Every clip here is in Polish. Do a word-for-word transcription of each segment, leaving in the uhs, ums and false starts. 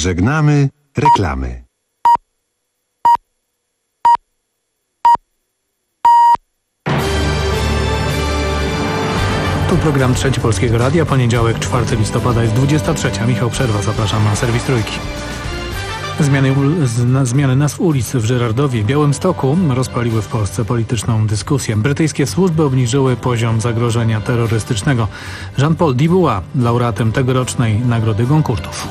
Żegnamy reklamy. Tu program Trzeci Polskiego Radia, poniedziałek, czwartego listopada, jest dwudziesta trzecia. Michał Przerwa, zapraszam na serwis Trójki. Zmiany, z, zmiany nazw ulic w Żyrardowie i Białymstoku rozpaliły w Polsce polityczną dyskusję. Brytyjskie służby obniżyły poziom zagrożenia terrorystycznego. Jean-Paul Dubois, laureatem tegorocznej Nagrody Goncourtów.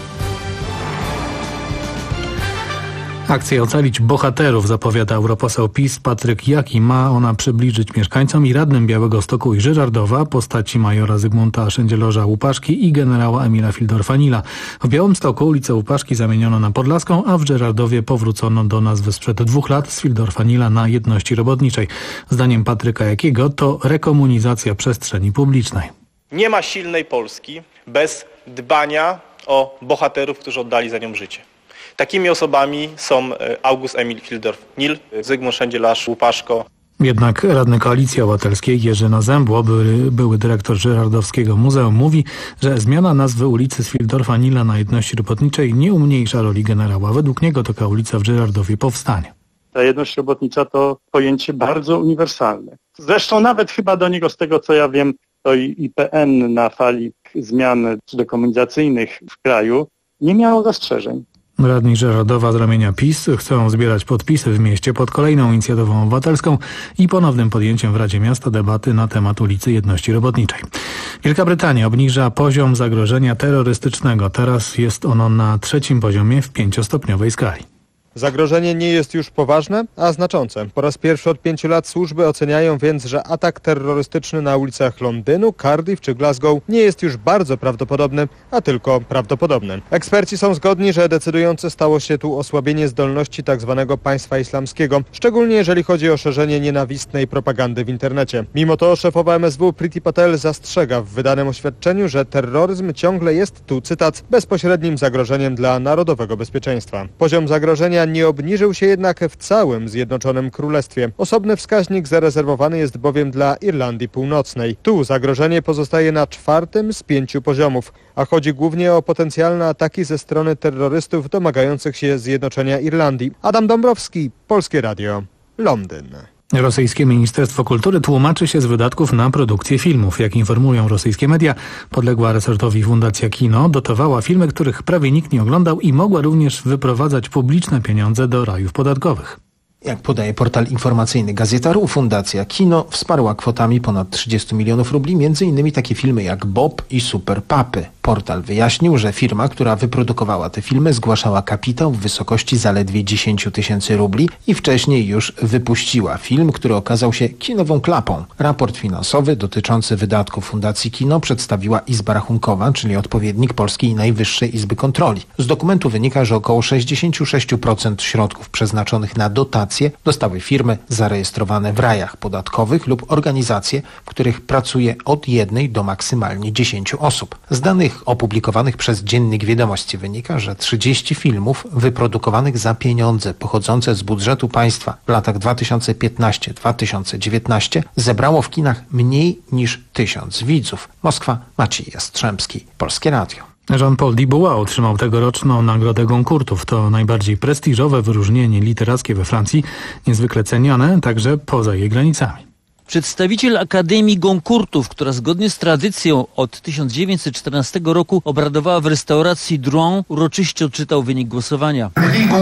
Akcję Ocalić Bohaterów zapowiada europoseł PiS Patryk Jaki. Ma ona przybliżyć mieszkańcom i radnym Białegostoku i Żyrardowa postaci majora Zygmunta Szędzielorza-Łupaszki i generała Emila Fildorfa-Nila. W Białymstoku ulicę Łupaszki zamieniono na Podlaską, a w Żyrardowie powrócono do nazwy sprzed dwóch lat z Fildorfa-Nila na Jedności Robotniczej. Zdaniem Patryka Jakiego to rekomunizacja przestrzeni publicznej. Nie ma silnej Polski bez dbania o bohaterów, którzy oddali za nią życie. Takimi osobami są August Emil Fildorf-Nil, Zygmunt Szędzielarz-Łupaszko. Jednak radny Koalicji Obywatelskiej Jerzy Nazembło, były, były dyrektor Żyrardowskiego Muzeum, mówi, że zmiana nazwy ulicy z Fildorfa-Nila na Jedności Robotniczej nie umniejsza roli generała. Według niego taka ulica w Żyrardowie powstanie. Ta jedność robotnicza to pojęcie bardzo uniwersalne. Zresztą nawet chyba do niego, z tego co ja wiem, to i I P N na fali zmian dekomunizacyjnych w kraju nie miało zastrzeżeń. Radni Żyrardowa z ramienia PiS chcą zbierać podpisy w mieście pod kolejną inicjatywą obywatelską i ponownym podjęciem w Radzie Miasta debaty na temat ulicy Jedności Robotniczej. Wielka Brytania obniża poziom zagrożenia terrorystycznego. Teraz jest ono na trzecim poziomie w pięciostopniowej skali. Zagrożenie nie jest już poważne, a znaczące. Po raz pierwszy od pięciu lat służby oceniają więc, że atak terrorystyczny na ulicach Londynu, Cardiff czy Glasgow nie jest już bardzo prawdopodobny, a tylko prawdopodobny. Eksperci są zgodni, że decydujące stało się tu osłabienie zdolności tzw. państwa islamskiego, szczególnie jeżeli chodzi o szerzenie nienawistnej propagandy w internecie. Mimo to szefowa M S W Priti Patel zastrzega w wydanym oświadczeniu, że terroryzm ciągle jest, tu cytat, bezpośrednim zagrożeniem dla narodowego bezpieczeństwa. Poziom zagrożenia nie obniżył się jednak w całym Zjednoczonym Królestwie. Osobny wskaźnik zarezerwowany jest bowiem dla Irlandii Północnej. Tu zagrożenie pozostaje na czwartym z pięciu poziomów, a chodzi głównie o potencjalne ataki ze strony terrorystów domagających się zjednoczenia Irlandii. Adam Dąbrowski, Polskie Radio, Londyn. Rosyjskie Ministerstwo Kultury tłumaczy się z wydatków na produkcję filmów. Jak informują rosyjskie media, podległa resortowi Fundacja Kino dotowała filmy, których prawie nikt nie oglądał i mogła również wyprowadzać publiczne pieniądze do rajów podatkowych. Jak podaje portal informacyjny Gazeta.ru, Fundacja Kino wsparła kwotami ponad trzydzieści milionów rubli między innymi takie filmy jak Bob i Super Papy. Portal wyjaśnił, że firma, która wyprodukowała te filmy, zgłaszała kapitał w wysokości zaledwie dziesięć tysięcy rubli i wcześniej już wypuściła film, który okazał się kinową klapą. Raport finansowy dotyczący wydatków Fundacji Kino przedstawiła Izba Rachunkowa, czyli odpowiednik Polskiej Najwyższej Izby Kontroli. Z dokumentu wynika, że około sześćdziesiąt sześć procent środków przeznaczonych na dotacje dostały firmy zarejestrowane w rajach podatkowych lub organizacje, w których pracuje od jednej do maksymalnie dziesięciu osób. Z danych opublikowanych przez Dziennik Wiadomości wynika, że trzydzieści filmów wyprodukowanych za pieniądze pochodzące z budżetu państwa w latach dwa tysiące piętnastym do dwa tysiące dziewiętnastego zebrało w kinach mniej niż tysiąc widzów. Moskwa, Maciej Jastrzębski, Polskie Radio. Jean-Paul Dubois otrzymał tegoroczną Nagrodę Goncourtów. To najbardziej prestiżowe wyróżnienie literackie we Francji, niezwykle cenione także poza jej granicami. Przedstawiciel Akademii Goncourtów, która zgodnie z tradycją od tysiąc dziewięćset czternastego roku obradowała w restauracji Drouin, uroczyście odczytał wynik głosowania.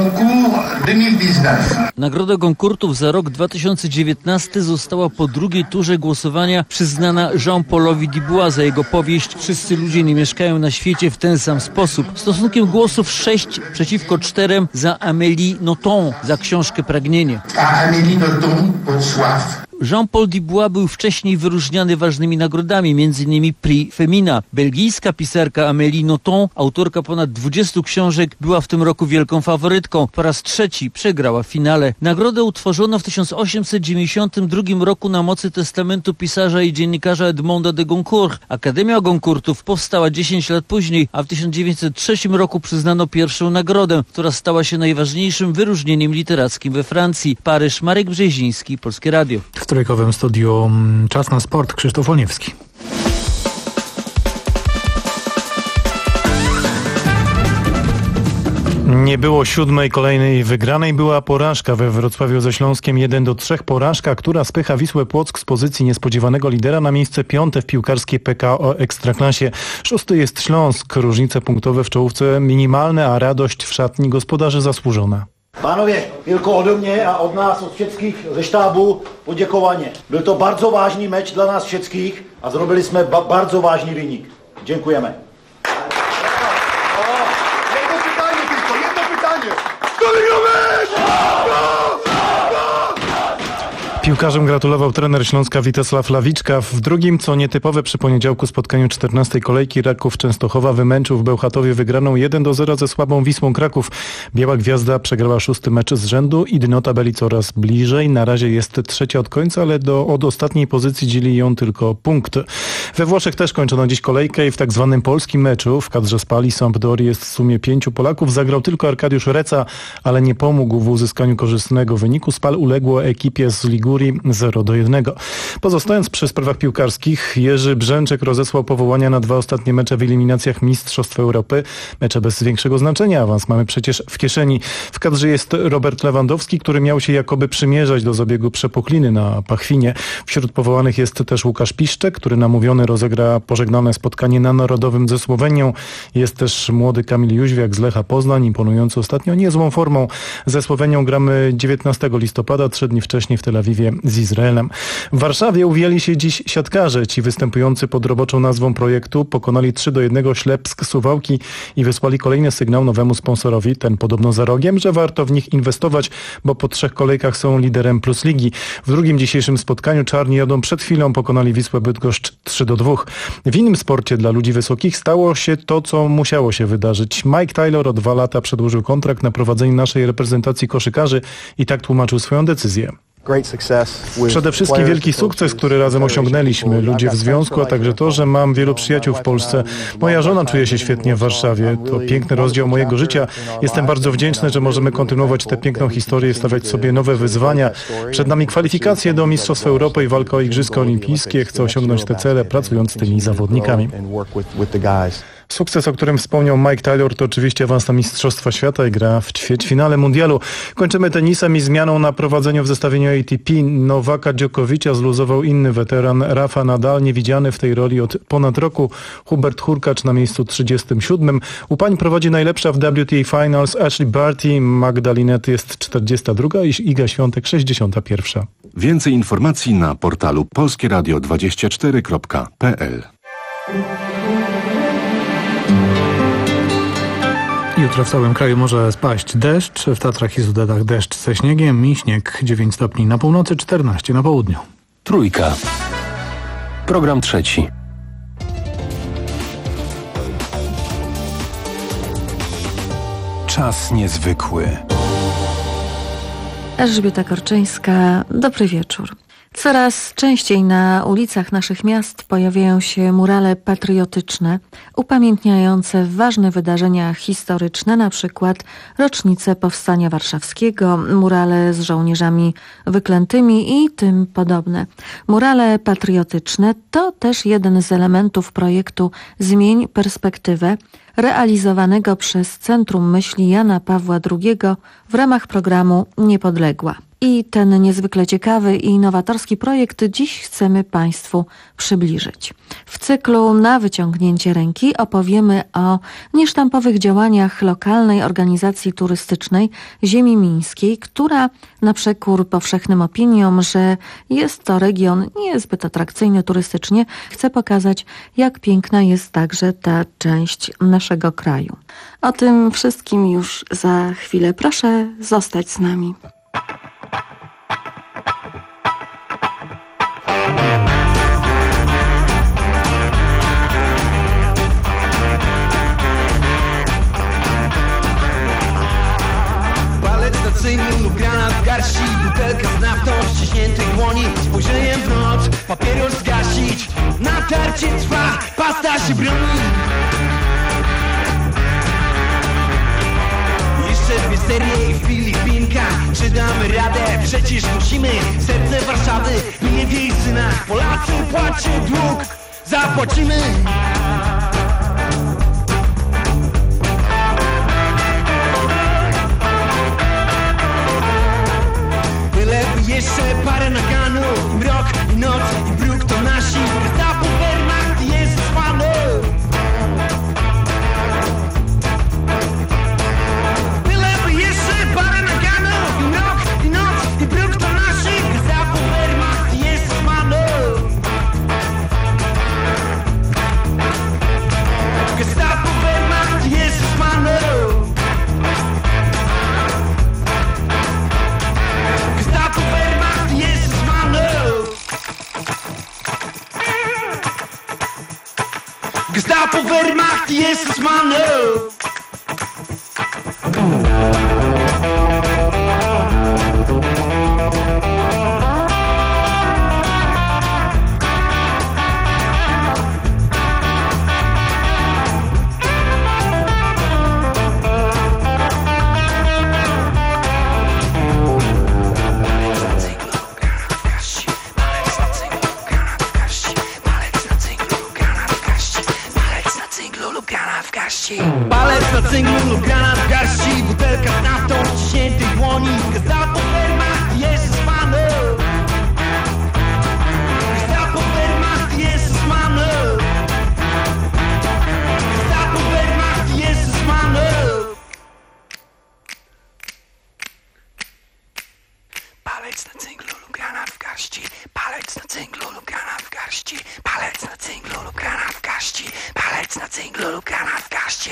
Nagroda Goncourtów za rok dwa tysiące dziewiętnasty została po drugiej turze głosowania przyznana Jean-Paulowi Dubois za jego powieść Wszyscy ludzie nie mieszkają na świecie w ten sam sposób. Stosunkiem głosów sześć przeciwko czterem za Amélie Nothomb za książkę Pragnienie. Jean-Paul Dubois był wcześniej wyróżniany ważnymi nagrodami, między innymi Prix Femina. Belgijska pisarka Amélie Nothomb, autorka ponad dwudziestu książek, była w tym roku wielką faworytką. Po raz trzeci przegrała w finale. Nagrodę utworzono w tysiąc osiemset dziewięćdziesiątym drugim roku na mocy testamentu pisarza i dziennikarza Edmonda de Goncourt. Akademia Goncourtów powstała dziesięć lat później, a w tysiąc dziewięćset trzecim roku przyznano pierwszą nagrodę, która stała się najważniejszym wyróżnieniem literackim we Francji. Paryż, Marek Brzeziński, Polskie Radio. W trójkowym studiu Czas na sport, Krzysztof Oniewski. Nie było siódmej kolejnej wygranej, była porażka we Wrocławiu ze Śląskiem jeden do trzech. Porażka, która spycha Wisłę Płock z pozycji niespodziewanego lidera na miejsce piąte w piłkarskiej P K O Ekstraklasie. Szósty jest Śląsk. Różnice punktowe w czołówce minimalne, a radość w szatni gospodarzy zasłużona. Panowie, tylko ode mnie a od nas, od wszystkich ze sztabu podziękowanie. Był to bardzo ważny mecz dla nas wszystkich, a zrobiliśmy ba- bardzo ważny wynik. Dziękujemy. Jedno pytanie tylko, jedno pytanie. Kto wygrał mecz? Piłkarzom gratulował trener Śląska Witesław Lawiczka. W drugim, co nietypowe przy poniedziałku spotkaniu czternastej kolejki, Raków Częstochowa wymęczył w Bełchatowie wygraną jeden do zera ze słabą Wisłą Kraków. Biała Gwiazda przegrała szósty mecz z rzędu i dno tabeli coraz bliżej. Na razie jest trzecia od końca, ale do, od ostatniej pozycji dzieli ją tylko punkt. We Włoszech też kończono dziś kolejkę i w tak zwanym polskim meczu w kadrze Spali Sampdorii jest w sumie pięciu Polaków. Zagrał tylko Arkadiusz Reca, ale nie pomógł w uzyskaniu korzystnego wyniku. Spal uległo ekipie z Ligurii zero do jednego. Pozostając przy sprawach piłkarskich, Jerzy Brzęczek rozesłał powołania na dwa ostatnie mecze w eliminacjach Mistrzostw Europy. Mecze bez większego znaczenia, awans mamy przecież w kieszeni. W kadrze jest Robert Lewandowski, który miał się jakoby przymierzać do zabiegu przepukliny na Pachwinie. Wśród powołanych jest też Łukasz Piszczek, który namówiony rozegra pożegnane spotkanie na Narodowym ze Słowenią. Jest też młody Kamil Jóźwiak z Lecha Poznań, imponujący ostatnio niezłą formą. Ze Słowenią gramy dziewiętnastego listopada, trzy dni wcześniej w Tel Awiwie z Izraelem. W Warszawie uwijali się dziś siatkarze. Ci występujący pod roboczą nazwą projektu pokonali trzy do jednego Ślepsk Suwałki i wysłali kolejny sygnał nowemu sponsorowi, ten podobno za rogiem, że warto w nich inwestować, bo po trzech kolejkach są liderem Plus Ligi. W drugim dzisiejszym spotkaniu Czarni jadą przed chwilą pokonali Wisłę Bydgoszcz trzy do dwóch. W innym sporcie dla ludzi wysokich stało się to, co musiało się wydarzyć. Mike Taylor o dwa lata przedłużył kontrakt na prowadzenie naszej reprezentacji koszykarzy i tak tłumaczył swoją decyzję. Przede wszystkim wielki sukces, który razem osiągnęliśmy, ludzie w związku, a także to, że mam wielu przyjaciół w Polsce. Moja żona czuje się świetnie w Warszawie. To piękny rozdział mojego życia. Jestem bardzo wdzięczny, że możemy kontynuować tę piękną historię i stawiać sobie nowe wyzwania. Przed nami kwalifikacje do Mistrzostw Europy i walka o Igrzyska Olimpijskie. Chcę osiągnąć te cele, pracując z tymi zawodnikami. Sukces, o którym wspomniał Mike Taylor, to oczywiście awans na Mistrzostwa Świata i gra w ćwierćfinale mundialu. Kończymy tenisem i zmianą na prowadzeniu w zestawieniu A T P. Nowaka Djokovicia zluzował inny weteran Rafa Nadal, niewidziany w tej roli od ponad roku. Hubert Hurkacz na miejscu trzydziestym siódmym. U pań prowadzi najlepsza w W T A Finals Ashley Barty, Magdalinet jest czterdziesta druga i Iga Świątek sześćdziesiąta pierwsza. Więcej informacji na portalu polskie radio dwadzieścia cztery kropka p l. Jutro w całym kraju może spaść deszcz, w Tatrach i Sudetach deszcz ze śniegiem i śnieg dziewięć stopni na północy, czternaście na południu. Trójka. Program trzeci. Czas niezwykły. Elżbieta Korczyńska, dobry wieczór. Coraz częściej na ulicach naszych miast pojawiają się murale patriotyczne, upamiętniające ważne wydarzenia historyczne, na przykład rocznicę Powstania Warszawskiego, murale z żołnierzami wyklętymi i tym podobne. Murale patriotyczne to też jeden z elementów projektu Zmień perspektywę, realizowanego przez Centrum Myśli Jana Pawła drugiego w ramach programu Niepodległa. I ten niezwykle ciekawy i nowatorski projekt dziś chcemy Państwu przybliżyć. W cyklu Na wyciągnięcie ręki opowiemy o niesztampowych działaniach lokalnej organizacji turystycznej Ziemi Mińskiej, która na przekór powszechnym opiniom, że jest to region niezbyt atrakcyjny turystycznie, chce pokazać, jak piękna jest także ta część naszego kraju. O tym wszystkim już za chwilę. Proszę zostać z nami. lub granat w garści, butelka z naftą w ściśniętej dłoni, spojrzeniem w noc, papieros zgasić, natarcie trwa, pasta się broni. Jeszcze dwie serie i Filipinka, czy damy radę? Przecież musimy, serce Warszawy bije w jej synach, Polacy płacie dług, zapłacimy. Gestapo, Wehrmacht, Jesus Mann. Palec na cynglu lub granat w garści, butelka z naftą w ciśniętej dłoni. Gestapo, Wehrmacht, Jesus Mann. Gestapo, Wehrmacht, Jesus Mann. Gestapo, Wehrmacht, Jesus Mann. Palec na cynglu lub granat w garści, palec na cynglu lub granat w garści, palec na cynglu lub granat w garści, palec na cynglu lub granat w garści.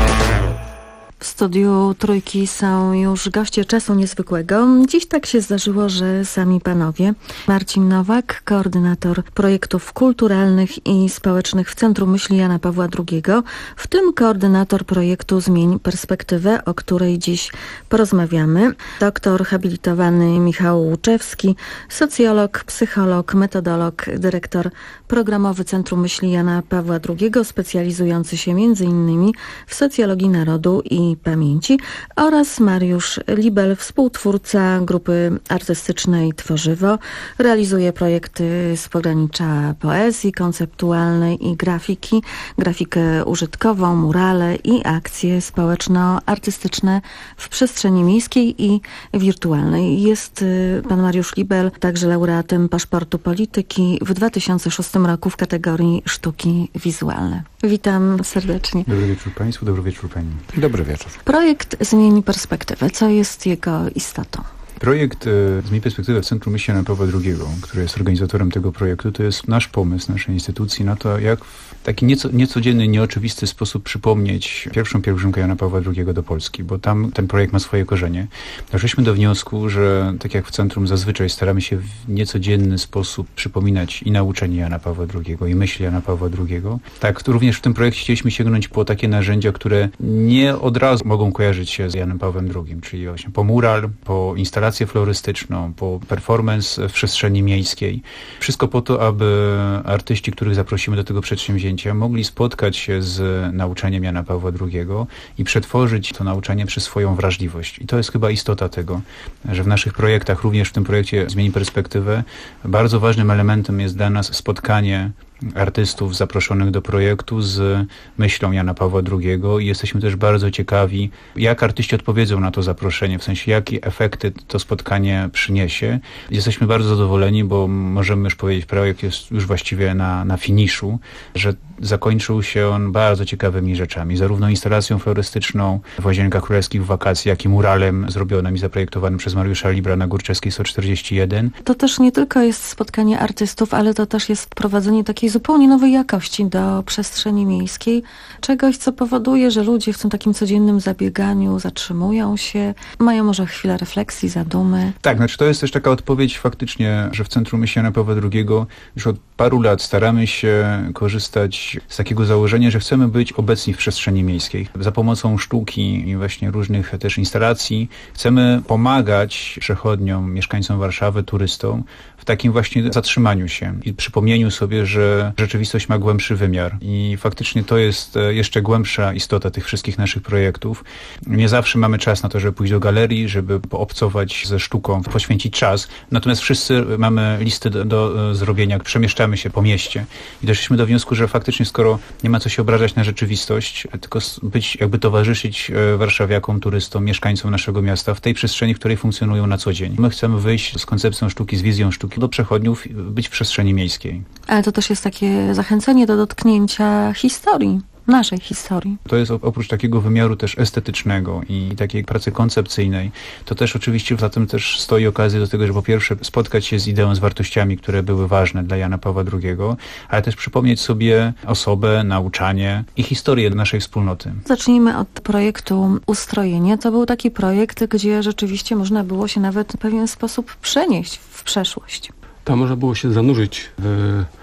W studiu Trójki są już goście Czasu Niezwykłego. Dziś tak się zdarzyło, że sami panowie. Marcin Nowak, koordynator projektów kulturalnych i społecznych w Centrum Myśli Jana Pawła drugiego, w tym koordynator projektu Zmień Perspektywę, o której dziś porozmawiamy. Doktor habilitowany Michał Łuczewski, socjolog, psycholog, metodolog, dyrektor programowy Centrum Myśli Jana Pawła drugiego, specjalizujący się między innymi w socjologii narodu i pamięci, oraz Mariusz Libel, współtwórca grupy artystycznej Tworzywo. Realizuje projekty z pogranicza poezji konceptualnej i grafiki, grafikę użytkową, murale i akcje społeczno-artystyczne w przestrzeni miejskiej i wirtualnej. Jest pan Mariusz Libel także laureatem Paszportu Polityki w dwa tysiące szóstym roku w kategorii sztuki wizualne. Witam serdecznie. Dobry wieczór Państwu, dobry wieczór Pani. Dobry wieczór. Projekt Zmieni Perspektywę. Co jest jego istotą? Projekt e, Zmień Perspektywę w Centrum Myśli Jana Pawła drugiego, który jest organizatorem tego projektu, to jest nasz pomysł, naszej instytucji na to, jak w taki nieco, niecodzienny, nieoczywisty sposób przypomnieć pierwszą pielgrzymkę Jana Pawła drugiego do Polski, bo tam ten projekt ma swoje korzenie. Doszliśmy do wniosku, że tak jak w Centrum zazwyczaj staramy się w niecodzienny sposób przypominać i nauczenie Jana Pawła drugiego, i myśli Jana Pawła drugiego, tak również w tym projekcie chcieliśmy sięgnąć po takie narzędzia, które nie od razu mogą kojarzyć się z Janem Pawłem drugim, czyli właśnie po mural, po instalację florystyczną, po performance w przestrzeni miejskiej. Wszystko po to, aby artyści, których zaprosimy do tego przedsięwzięcia, mogli spotkać się z nauczaniem Jana Pawła drugiego i przetworzyć to nauczanie przez swoją wrażliwość. I to jest chyba istota tego, że w naszych projektach, również w tym projekcie Zmień Perspektywę, bardzo ważnym elementem jest dla nas spotkanie artystów zaproszonych do projektu z myślą Jana Pawła drugiego i jesteśmy też bardzo ciekawi, jak artyści odpowiedzą na to zaproszenie, w sensie jakie efekty to spotkanie przyniesie. Jesteśmy bardzo zadowoleni, bo możemy już powiedzieć, projekt jest już właściwie na, na finiszu, że zakończył się on bardzo ciekawymi rzeczami, zarówno instalacją florystyczną w Łazienkach Królewskich w wakacji, jak i muralem zrobionym i zaprojektowanym przez Mariusza Libra na Górczewskiej sto czterdzieści jeden. To też nie tylko jest spotkanie artystów, ale to też jest wprowadzenie takiej zupełnie nowej jakości do przestrzeni miejskiej. Czegoś, co powoduje, że ludzie w tym takim codziennym zabieganiu zatrzymują się, mają może chwilę refleksji, zadumy. Tak, znaczy to jest też taka odpowiedź faktycznie, że w Centrum Myśli Jana Pawła drugiego już od paru lat staramy się korzystać z takiego założenia, że chcemy być obecni w przestrzeni miejskiej. Za pomocą sztuki i właśnie różnych też instalacji chcemy pomagać przechodniom, mieszkańcom Warszawy, turystom w takim właśnie zatrzymaniu się i przypomnieniu sobie, że rzeczywistość ma głębszy wymiar i faktycznie to jest jeszcze głębsza istota tych wszystkich naszych projektów. Nie zawsze mamy czas na to, żeby pójść do galerii, żeby poobcować ze sztuką, poświęcić czas, natomiast wszyscy mamy listy do, do zrobienia, przemieszczamy się po mieście i doszliśmy do wniosku, że faktycznie skoro nie ma co się obrażać na rzeczywistość, tylko być, jakby towarzyszyć warszawiakom, turystom, mieszkańcom naszego miasta w tej przestrzeni, w której funkcjonują na co dzień. My chcemy wyjść z koncepcją sztuki, z wizją sztuki do przechodniów, być w przestrzeni miejskiej. Ale to też jest takie zachęcenie do dotknięcia historii. Naszej historii. To jest oprócz takiego wymiaru też estetycznego i takiej pracy koncepcyjnej, to też oczywiście za tym też stoi okazja do tego, że po pierwsze spotkać się z ideą, z wartościami, które były ważne dla Jana Pawła drugiego, ale też przypomnieć sobie osobę, nauczanie i historię naszej wspólnoty. Zacznijmy od projektu Ustrojenie. To był taki projekt, gdzie rzeczywiście można było się nawet w pewien sposób przenieść w przeszłość. Tam można było się zanurzyć w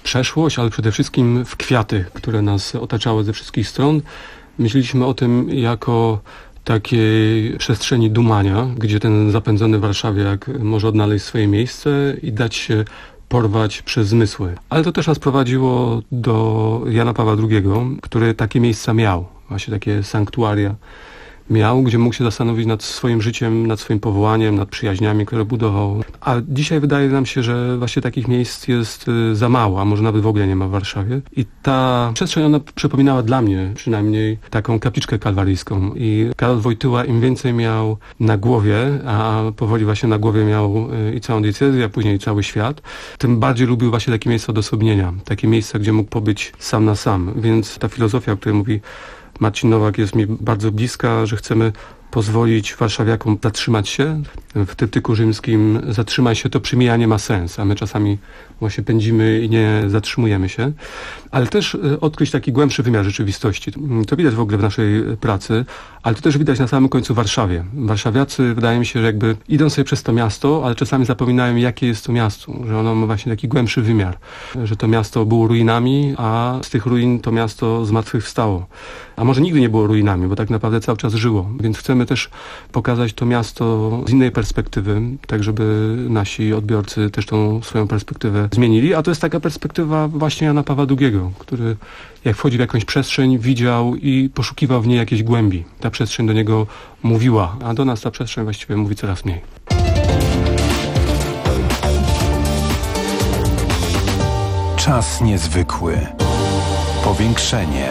przeszłość, ale przede wszystkim w kwiaty, które nas otaczały ze wszystkich stron. Myśleliśmy o tym jako takiej przestrzeni dumania, gdzie ten zapędzony Warszawiak może odnaleźć swoje miejsce i dać się porwać przez zmysły. Ale to też nas prowadziło do Jana Pawła drugiego, który takie miejsca miał, właśnie takie sanktuaria miał, gdzie mógł się zastanowić nad swoim życiem, nad swoim powołaniem, nad przyjaźniami, które budował. A dzisiaj wydaje nam się, że właśnie takich miejsc jest za mało, a może nawet w ogóle nie ma w Warszawie. I ta przestrzeń, ona przypominała dla mnie przynajmniej taką kapliczkę kalwaryjską. I Karol Wojtyła im więcej miał na głowie, a powoli właśnie na głowie miał i całą diecezję, a później cały świat, tym bardziej lubił właśnie takie miejsca odosobnienia. Takie miejsca, gdzie mógł pobyć sam na sam. Więc ta filozofia, o której mówi Marcin Nowak, jest mi bardzo bliska, że chcemy pozwolić warszawiakom zatrzymać się. W tryptyku rzymskim zatrzymaj się, to przymijanie ma sens, a my czasami właśnie pędzimy i nie zatrzymujemy się. Ale też odkryć taki głębszy wymiar rzeczywistości. To widać w ogóle w naszej pracy, ale to też widać na samym końcu w Warszawie. Warszawiacy, wydaje mi się, że jakby idą sobie przez to miasto, ale czasami zapominają, jakie jest to miasto, że ono ma właśnie taki głębszy wymiar, że to miasto było ruinami, a z tych ruin to miasto zmartwychwstało. A może nigdy nie było ruinami, bo tak naprawdę cały czas żyło. Więc chcemy też pokazać to miasto z innej perspektywy, tak żeby nasi odbiorcy też tą swoją perspektywę zmienili. A to jest taka perspektywa właśnie Jana Pawła drugiego, który jak wchodzi w jakąś przestrzeń, widział i poszukiwał w niej jakiejś głębi. Ta przestrzeń do niego mówiła, a do nas ta przestrzeń właściwie mówi coraz mniej. Czas niezwykły. Powiększenie.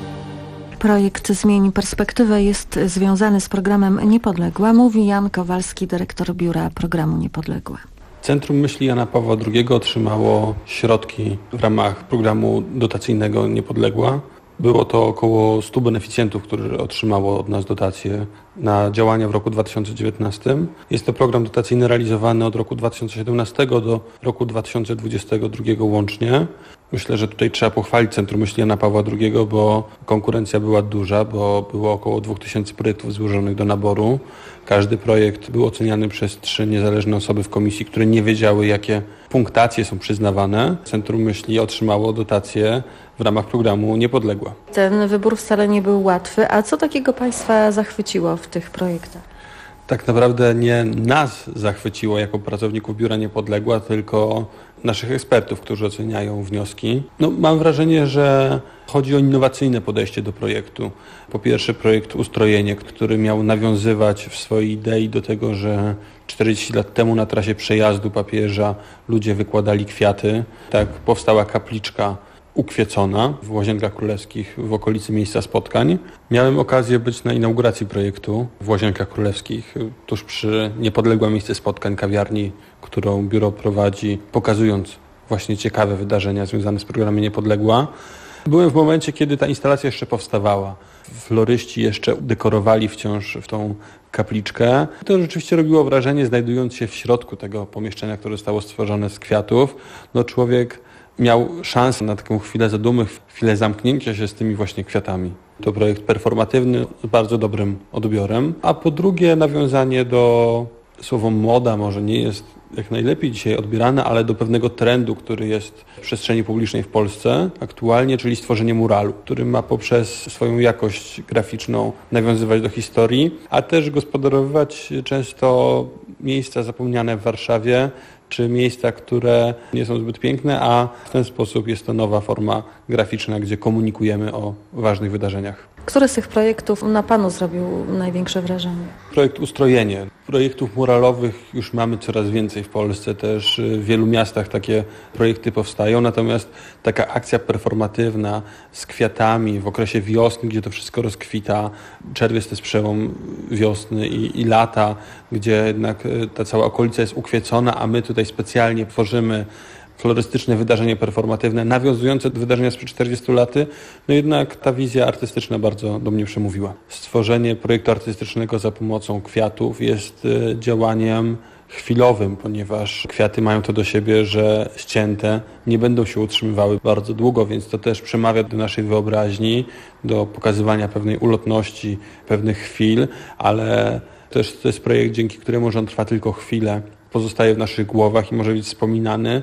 Projekt Zmień Perspektywę jest związany z programem Niepodległa, mówi Jan Kowalski, dyrektor Biura Programu Niepodległa. Centrum Myśli Jana Pawła drugiego otrzymało środki w ramach programu dotacyjnego Niepodległa. Było to około stu beneficjentów, którzy otrzymało od nas dotacje na działania w roku dwa tysiące dziewiętnastym. Jest to program dotacyjny realizowany od roku dwa tysiące siedemnastego do roku dwa tysiące dwudziestego drugiego łącznie. Myślę, że tutaj trzeba pochwalić Centrum Myśli Jana Pawła drugiego, bo konkurencja była duża, bo było około dwóch tysięcy projektów złożonych do naboru. Każdy projekt był oceniany przez trzy niezależne osoby w komisji, które nie wiedziały, jakie punktacje są przyznawane. Centrum Myśli otrzymało dotacje w ramach programu Niepodległa. Ten wybór wcale nie był łatwy, a co takiego Państwa zachwyciło w tych projektach? Tak naprawdę nie nas zachwyciło jako pracowników Biura Niepodległa, tylko naszych ekspertów, którzy oceniają wnioski. No, mam wrażenie, że chodzi o innowacyjne podejście do projektu. Po pierwsze projekt Ustrojenie, który miał nawiązywać w swojej idei do tego, że czterdzieści lat temu na trasie przejazdu papieża ludzie wykładali kwiaty. Tak powstała kapliczka ukwiecona w Łazienkach Królewskich w okolicy miejsca spotkań. Miałem okazję być na inauguracji projektu w Łazienkach Królewskich, tuż przy niepodległym miejscu spotkań kawiarni, którą biuro prowadzi, pokazując właśnie ciekawe wydarzenia związane z programem Niepodległa. Byłem w momencie, kiedy ta instalacja jeszcze powstawała. Floryści jeszcze dekorowali wciąż w tą kapliczkę. To rzeczywiście robiło wrażenie, znajdując się w środku tego pomieszczenia, które zostało stworzone z kwiatów. No człowiek miał szansę na taką chwilę zadumy, chwilę zamknięcia się z tymi właśnie kwiatami. To projekt performatywny z bardzo dobrym odbiorem. A po drugie nawiązanie do, słowo moda może nie jest jak najlepiej dzisiaj odbierane, ale do pewnego trendu, który jest w przestrzeni publicznej w Polsce aktualnie, czyli stworzenie muralu, który ma poprzez swoją jakość graficzną nawiązywać do historii, a też gospodarować często miejsca zapomniane w Warszawie, czy miejsca, które nie są zbyt piękne, a w ten sposób jest to nowa forma graficzna, gdzie komunikujemy o ważnych wydarzeniach. Który z tych projektów na Panu zrobił największe wrażenie? Projekt Ustrojenie. Projektów muralowych już mamy coraz więcej w Polsce, też w wielu miastach takie projekty powstają, natomiast taka akcja performatywna z kwiatami w okresie wiosny, gdzie to wszystko rozkwita, czerwiec to jest przełom wiosny i, i lata, gdzie jednak ta cała okolica jest ukwiecona, a my tutaj specjalnie tworzymy florystyczne wydarzenie performatywne, nawiązujące do wydarzenia sprzed czterdziestu lat, no jednak ta wizja artystyczna bardzo do mnie przemówiła. Stworzenie projektu artystycznego za pomocą kwiatów jest działaniem chwilowym, ponieważ kwiaty mają to do siebie, że ścięte nie będą się utrzymywały bardzo długo, więc to też przemawia do naszej wyobraźni, do pokazywania pewnej ulotności, pewnych chwil, ale też to jest projekt, dzięki któremu on trwa tylko chwilę, pozostaje w naszych głowach i może być wspominany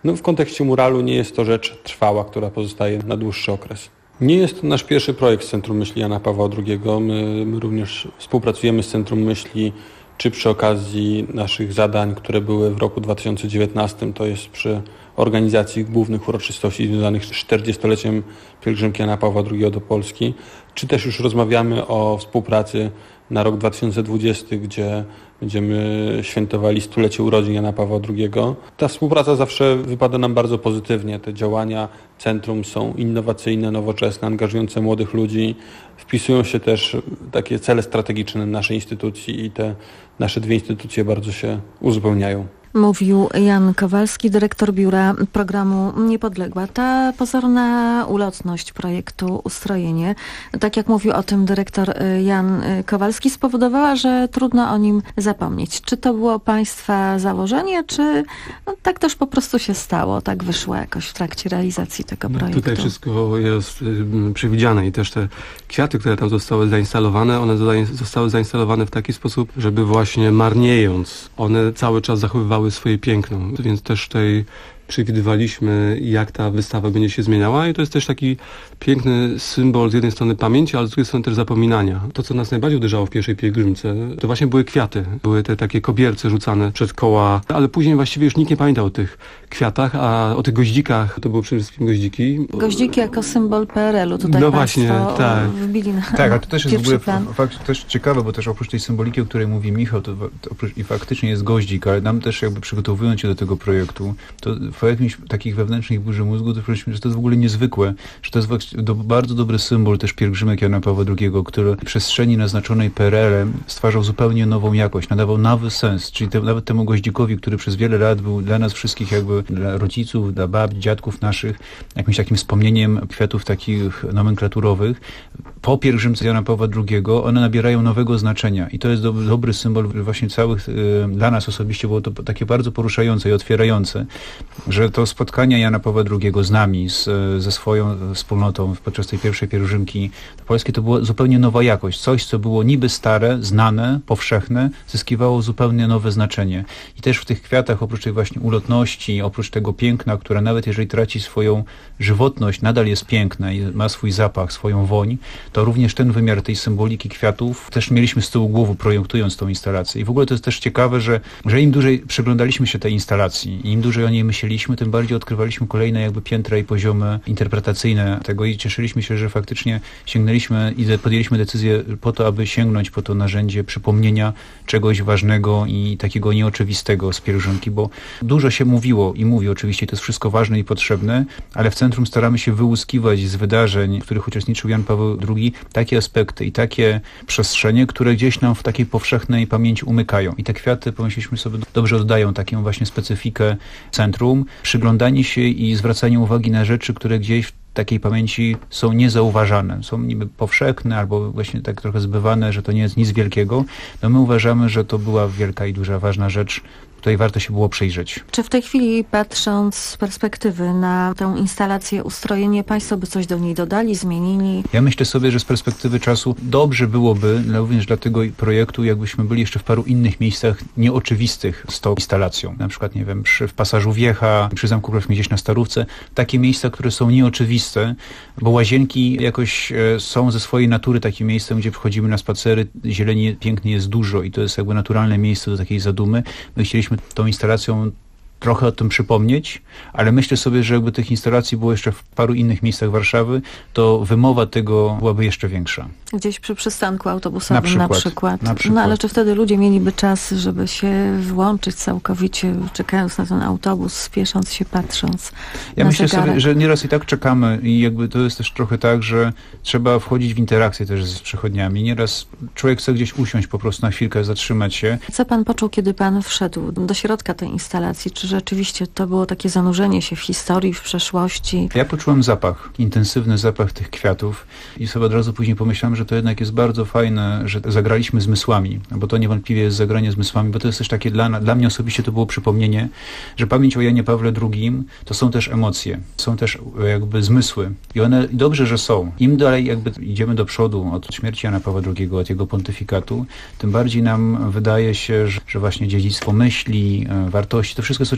No, w kontekście muralu nie jest to rzecz trwała, która pozostaje na dłuższy okres. Nie jest to nasz pierwszy projekt z Centrum Myśli Jana Pawła drugiego. My, my również współpracujemy z Centrum Myśli czy przy okazji naszych zadań, które były w roku dwa tysiące dziewiętnastym, to jest przy organizacji głównych uroczystości związanych z czterdziestoleciem pielgrzymki Jana Pawła drugiego do Polski, czy też już rozmawiamy o współpracy na rok dwa tysiące dwudziesty, gdzie będziemy świętowali stulecie urodzin Jana Pawła drugiego. Ta współpraca zawsze wypada nam bardzo pozytywnie. Te działania centrum są innowacyjne, nowoczesne, angażujące młodych ludzi. Wpisują się też takie cele strategiczne naszej instytucji i te nasze dwie instytucje bardzo się uzupełniają. Mówił Jan Kowalski, dyrektor biura programu Niepodległa. Ta pozorna ulotność projektu Ustrojenie, tak jak mówił o tym dyrektor Jan Kowalski, spowodowała, że trudno o nim zapomnieć. Czy to było Państwa założenie, czy no, tak też po prostu się stało, tak wyszło jakoś w trakcie realizacji tego no, projektu? Tutaj wszystko jest y, przewidziane i też te kwiaty, które tam zostały zainstalowane, one zostały zainstalowane w taki sposób, żeby właśnie marniejąc, one cały czas zachowywały swoje piękno, więc też tutaj przewidywaliśmy, jak ta wystawa będzie się zmieniała i to jest też taki piękny symbol z jednej strony pamięci, ale z drugiej strony też zapominania. To, co nas najbardziej uderzało w pierwszej pielgrzymce, to właśnie były kwiaty. Były te takie kobierce rzucane przed koła, ale później właściwie już nikt nie pamiętał o tych kwiatach, a o tych goździkach, to były przede wszystkim goździki. Goździki jako symbol P R L u, tutaj no Państwo właśnie, tak. wbili na Tak, ale to też jest w ogóle plan. fakt, też ciekawe, bo też oprócz tej symboliki, o której mówi Michał, to, to oprócz, i faktycznie jest goździk, ale nam też jakby przygotowując się do tego projektu, to w jakimś takich wewnętrznych burzy mózgu, to że to jest w ogóle niezwykłe, że to jest do, bardzo dobry symbol też pielgrzymek Jana Pawła drugiego, który w przestrzeni naznaczonej P R L em stwarzał zupełnie nową jakość, nadawał nowy sens, czyli te, nawet temu goździkowi, który przez wiele lat był dla nas wszystkich jakby, dla rodziców, dla bab, dziadków naszych, jakimś takim wspomnieniem kwiatów takich nomenklaturowych. Po pielgrzymce Jana Pawła drugiego one nabierają nowego znaczenia i to jest do, dobry symbol właśnie całych, y, dla nas osobiście było to takie bardzo poruszające i otwierające, że to spotkania Jana Pawła drugiego z nami, z, ze swoją wspólnotą podczas tej pierwszej pielgrzymki do Polski, to była zupełnie nowa jakość. Coś, co było niby stare, znane, powszechne, zyskiwało zupełnie nowe znaczenie. I też w tych kwiatach, oprócz tej właśnie ulotności, oprócz tego piękna, które nawet jeżeli traci swoją żywotność, nadal jest piękne i ma swój zapach, swoją woń, to również ten wymiar tej symboliki kwiatów też mieliśmy z tyłu głowy, projektując tą instalację. I w ogóle to jest też ciekawe, że, że im dłużej przyglądaliśmy się tej instalacji, im dłużej o niej myśleliśmy, tym bardziej odkrywaliśmy kolejne jakby piętra i poziomy interpretacyjne tego i cieszyliśmy się, że faktycznie sięgnęliśmy i podjęliśmy decyzję po to, aby sięgnąć po to narzędzie przypomnienia czegoś ważnego i takiego nieoczywistego z pielgrzymki, bo dużo się mówiło i mówi oczywiście, to jest wszystko ważne i potrzebne, ale w centrum staramy się wyłuskiwać z wydarzeń, w których uczestniczył Jan Paweł drugi, takie aspekty i takie przestrzenie, które gdzieś nam w takiej powszechnej pamięci umykają. I te kwiaty, pomyśleliśmy sobie, dobrze oddają taką właśnie specyfikę centrum, przyglądanie się i zwracanie uwagi na rzeczy, które gdzieś w takiej pamięci są niezauważane, są niby powszechne albo właśnie tak trochę zbywane, że to nie jest nic wielkiego. No my uważamy, że to była wielka i duża, ważna rzecz, której warto się było przyjrzeć. Czy w tej chwili, patrząc z perspektywy na tę instalację Ustrojenie, Państwo by coś do niej dodali, zmienili? Ja myślę sobie, że z perspektywy czasu dobrze byłoby, również dla tego projektu, jakbyśmy byli jeszcze w paru innych miejscach nieoczywistych z tą instalacją. Na przykład, nie wiem, przy, w Pasażu Wiecha, przy Zamku Królewskim gdzieś na Starówce. Takie miejsca, które są nieoczywiste, bo Łazienki jakoś e, są ze swojej natury takim miejscem, gdzie przychodzimy na spacery, zieleni pięknie jest dużo i to jest jakby naturalne miejsce do takiej zadumy. My chcieliśmy tą instalacją trochę o tym przypomnieć, ale myślę sobie, że jakby tych instalacji było jeszcze w paru innych miejscach Warszawy, to wymowa tego byłaby jeszcze większa. Gdzieś przy przystanku autobusowym na przykład. Na przykład. Na przykład. No ale czy wtedy ludzie mieliby czas, żeby się włączyć całkowicie, czekając na ten autobus, spiesząc się, patrząc Ja na myślę zegarek? sobie, że nieraz i tak czekamy i jakby to jest też trochę tak, że trzeba wchodzić w interakcję też z przechodniami. Nieraz człowiek chce gdzieś usiąść po prostu na chwilkę, zatrzymać się. Co pan poczuł, kiedy pan wszedł do środka tej instalacji? Czy rzeczywiście to było takie zanurzenie się w historii, w przeszłości? Ja poczułem zapach, intensywny zapach tych kwiatów i sobie od razu później pomyślałem, że to jednak jest bardzo fajne, że zagraliśmy zmysłami, bo to niewątpliwie jest zagranie zmysłami, bo to jest też takie dla, dla mnie osobiście to było przypomnienie, że pamięć o Janie Pawle drugim to są też emocje, są też jakby zmysły i one dobrze, że są. Im dalej jakby idziemy do przodu od śmierci Jana Pawła drugiego, od jego pontyfikatu, tym bardziej nam wydaje się, że, że właśnie dziedzictwo myśli, wartości, to wszystko jest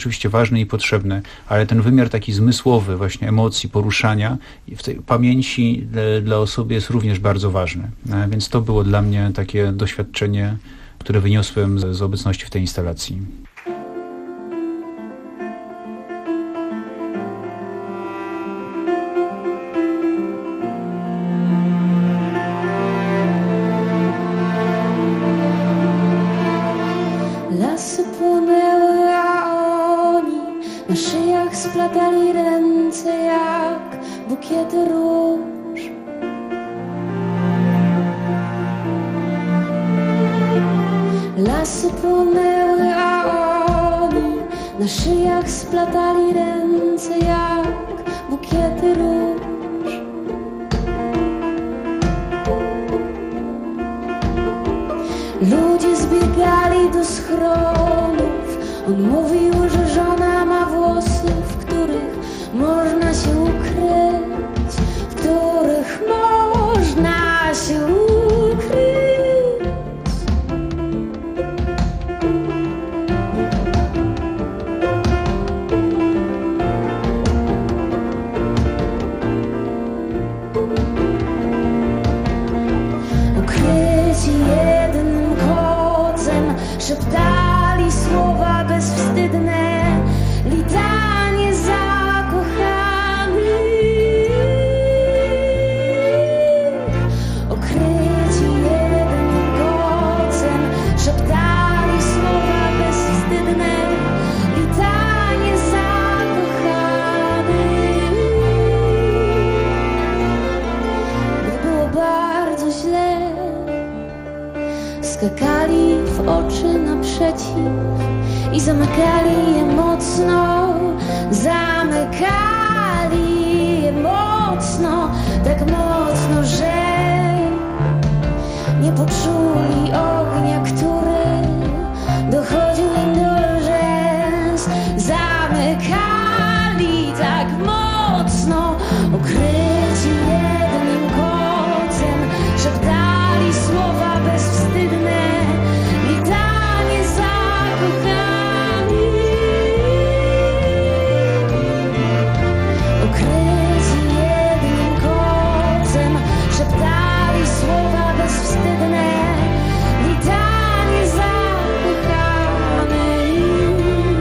oczywiście ważne i potrzebne, ale ten wymiar taki zmysłowy, właśnie emocji, poruszania w tej pamięci dla, dla osoby jest również bardzo ważny. Więc to było dla mnie takie doświadczenie, które wyniosłem z, z obecności w tej instalacji. Lasy płonęły, a oni na szyjach splatali ręce jak bukiety róż. Lasy płonęły, a oni na szyjach splatali ręce jak bukiety róż. Ludzie zbiegali do schronów. On mówił, że żona ma włosy, w których można się ukryć, w których można się ukryć. Ukryci jednym kocem szeptali słowa bezwstydne, litanie zakochanych. Ukryci jednym kocem szeptali słowa bezwstydne, litanie zakochanych. Gdy było bardzo źle, skakali w oczy naprzeciw i zamykali je mocno, zamykali je mocno, tak mocno, że nie poczuli ognia, który dochodził im do rzęs. Zamykali tak mocno, ukryci jednym kocem, szeptali słowa bezwstydne, litanie zakochanych. Ukryci jednym kocem, szeptali słowa bezwstydne, litanie zakochanych.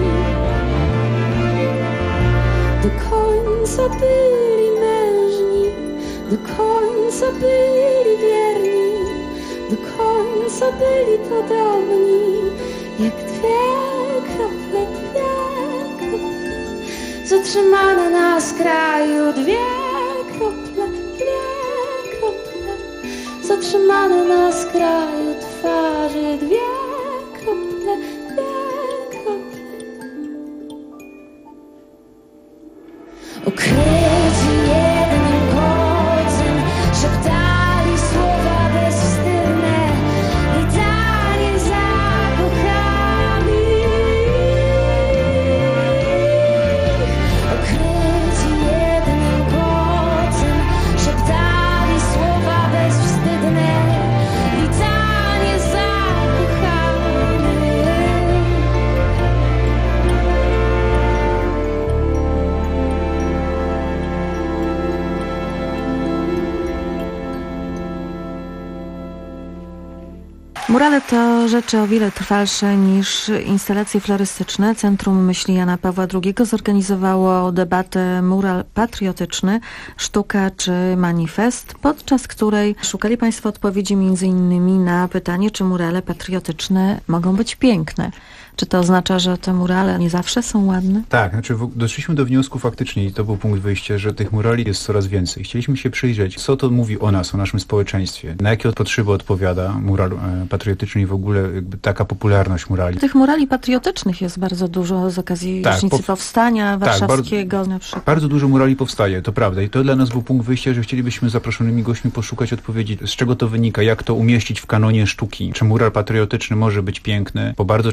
Do końca byli mężni, do końca byli wierni, do końca byli podobni, jak dwie krople, dwie krople, zatrzymane na skraju, dwie krople, dwie krople, zatrzymane na skraju twarzy, dwie krople, dwie krople. Ukryci jednym kocem szeptali słowa bezwstydne, litanie zakochanych. Ukryci jednym kocem szeptali słowa bezwstydne, litanie zakochanych. Murale to rzeczy o wiele trwalsze niż instalacje florystyczne. Centrum Myśli Jana Pawła drugiego zorganizowało debatę Mural patriotyczny, sztuka czy manifest, podczas której szukali Państwo odpowiedzi między innymi na pytanie, czy murale patriotyczne mogą być piękne. Czy to oznacza, że te murale nie zawsze są ładne? Tak, znaczy doszliśmy do wniosku faktycznie i to był punkt wyjścia, że tych murali jest coraz więcej. Chcieliśmy się przyjrzeć, co to mówi o nas, o naszym społeczeństwie, na jakie potrzeby odpowiada mural e, patriotyczny i w ogóle jakby taka popularność murali. Tych murali patriotycznych jest bardzo dużo z okazji tak, rocznicy po... powstania warszawskiego tak, bardzo, na przykład. Bardzo dużo murali powstaje, to prawda. I to dla nas był punkt wyjścia, że chcielibyśmy zaproszonymi gośćmi poszukać odpowiedzi, z czego to wynika, jak to umieścić w kanonie sztuki. Czy mural patriotyczny może być piękny, bo bardzo często też mamy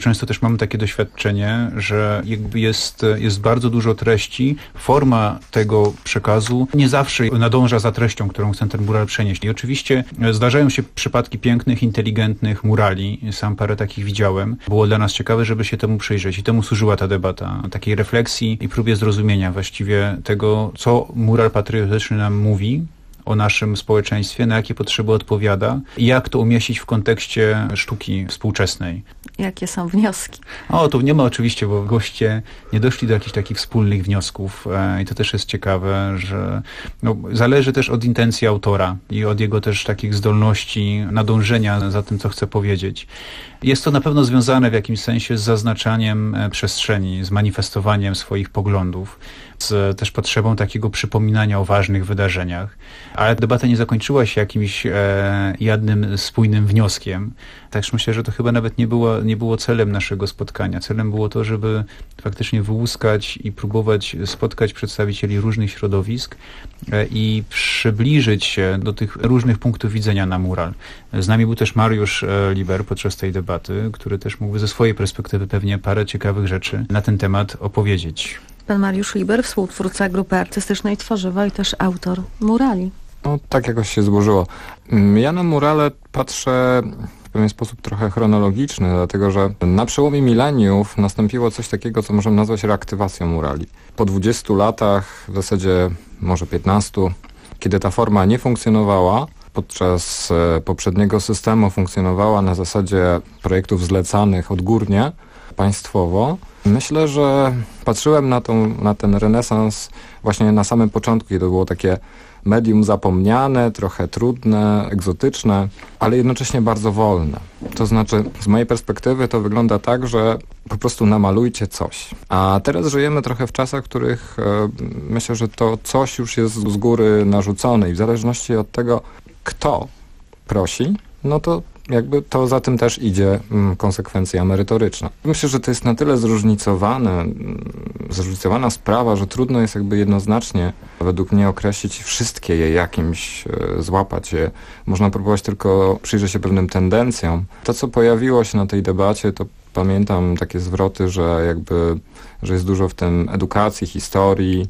mamy takie doświadczenie, że jakby jest, jest bardzo dużo treści. Forma tego przekazu nie zawsze nadąża za treścią, którą chce ten mural przenieść. I oczywiście zdarzają się przypadki pięknych, inteligentnych murali. Sam parę takich widziałem. Było dla nas ciekawe, żeby się temu przyjrzeć. I temu służyła ta debata. Takiej refleksji i próbie zrozumienia właściwie tego, co mural patriotyczny nam mówi o naszym społeczeństwie, na jakie potrzeby odpowiada i jak to umieścić w kontekście sztuki współczesnej. Jakie są wnioski? O, tu nie ma oczywiście, bo goście nie doszli do jakichś takich wspólnych wniosków e, i to też jest ciekawe, że no, zależy też od intencji autora i od jego też takich zdolności nadążenia za tym, co chce powiedzieć. Jest to na pewno związane w jakimś sensie z zaznaczaniem przestrzeni, z manifestowaniem swoich poglądów, z też potrzebą takiego przypominania o ważnych wydarzeniach. Ale debata nie zakończyła się jakimś e, jednym spójnym wnioskiem. Także myślę, że to chyba nawet nie było, nie było celem naszego spotkania. Celem było to, żeby faktycznie wyłuskać i próbować spotkać przedstawicieli różnych środowisk e, i przybliżyć się do tych różnych punktów widzenia na mural. Z nami był też Mariusz e, Liber podczas tej debaty, który też mógłby ze swojej perspektywy pewnie parę ciekawych rzeczy na ten temat opowiedzieć. Pan Mariusz Liber, współtwórca grupy artystycznej Tworzywo i też autor murali. No tak jakoś się złożyło. Ja na murale patrzę w pewien sposób trochę chronologiczny, dlatego że na przełomie mileniów nastąpiło coś takiego, co możemy nazwać reaktywacją murali. Po dwudziestu latach, w zasadzie może piętnastu, kiedy ta forma nie funkcjonowała, podczas poprzedniego systemu funkcjonowała na zasadzie projektów zlecanych odgórnie, państwowo. Myślę, że patrzyłem na, tą, na ten renesans właśnie na samym początku, kiedy to było takie medium zapomniane, trochę trudne, egzotyczne, ale jednocześnie bardzo wolne. To znaczy, z mojej perspektywy to wygląda tak, że po prostu namalujcie coś. A teraz żyjemy trochę w czasach, w których e, myślę, że to coś już jest z góry narzucone i w zależności od tego, kto prosi, no to jakby to za tym też idzie mm, konsekwencja merytoryczna. Myślę, że to jest na tyle zróżnicowane, zróżnicowana sprawa, że trudno jest jakby jednoznacznie według mnie określić wszystkie je jakimś, e, złapać je. Można próbować tylko przyjrzeć się pewnym tendencjom. To, co pojawiło się na tej debacie, to pamiętam takie zwroty, że jakby, że jest dużo w tym edukacji, historii,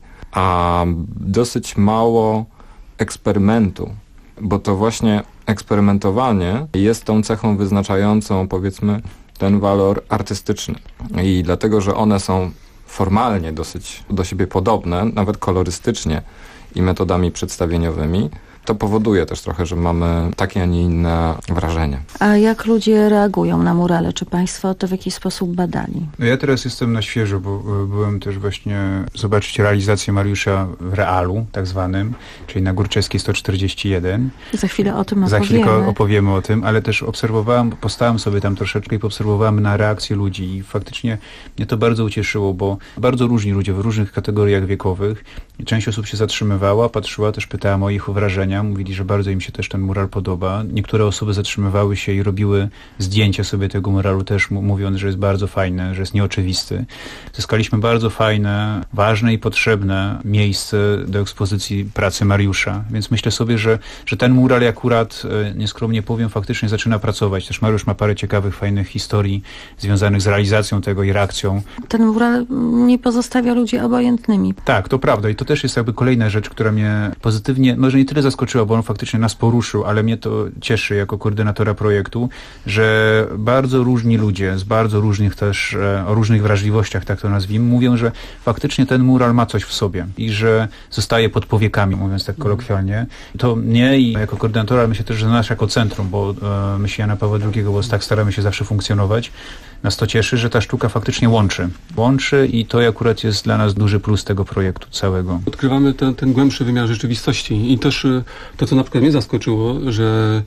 a dosyć mało eksperymentu, bo to właśnie eksperymentowanie jest tą cechą wyznaczającą, powiedzmy, ten walor artystyczny. I dlatego, że one są formalnie dosyć do siebie podobne, nawet kolorystycznie i metodami przedstawieniowymi, to powoduje też trochę, że mamy takie, a nie inne wrażenie. A jak ludzie reagują na murale? Czy państwo to w jakiś sposób badali? No ja teraz jestem na świeżo, bo byłem też właśnie zobaczyć realizację Mariusza w realu, tak zwanym, czyli na Górczewskiej sto czterdzieści jeden. Za chwilę o tym opowiemy. Za chwilę opowiemy o tym, ale też obserwowałem, postałem sobie tam troszeczkę i poobserwowałem na reakcję ludzi i faktycznie mnie to bardzo ucieszyło, bo bardzo różni ludzie w różnych kategoriach wiekowych. Część osób się zatrzymywała, patrzyła, też pytała o ich wrażenia. Mówili, że bardzo im się też ten mural podoba. Niektóre osoby zatrzymywały się i robiły zdjęcia sobie tego muralu też, mówiąc, że jest bardzo fajny, że jest nieoczywisty. Zyskaliśmy bardzo fajne, ważne i potrzebne miejsce do ekspozycji pracy Mariusza. Więc myślę sobie, że, że ten mural akurat, nieskromnie powiem, faktycznie zaczyna pracować. Też Mariusz ma parę ciekawych, fajnych historii związanych z realizacją tego i reakcją. Ten mural nie pozostawia ludzi obojętnymi. Tak, to prawda i to też jest jakby kolejna rzecz, która mnie pozytywnie, może nie tyle zaskoczyła, bo on faktycznie nas poruszył, ale mnie to cieszy jako koordynatora projektu, że bardzo różni ludzie z bardzo różnych też, o różnych wrażliwościach, tak to nazwijmy, mówią, że faktycznie ten mural ma coś w sobie i że zostaje pod powiekami, mówiąc tak kolokwialnie. To mnie i jako koordynatora, ale myślę też, że nas jako centrum, bo e, myślę Jana Pawła drugiego, bo tak staramy się zawsze funkcjonować, nas to cieszy, że ta sztuka faktycznie łączy. Łączy i to akurat jest dla nas duży plus tego projektu całego. Odkrywamy ten, ten głębszy wymiar rzeczywistości i też to, co na przykład mnie zaskoczyło, że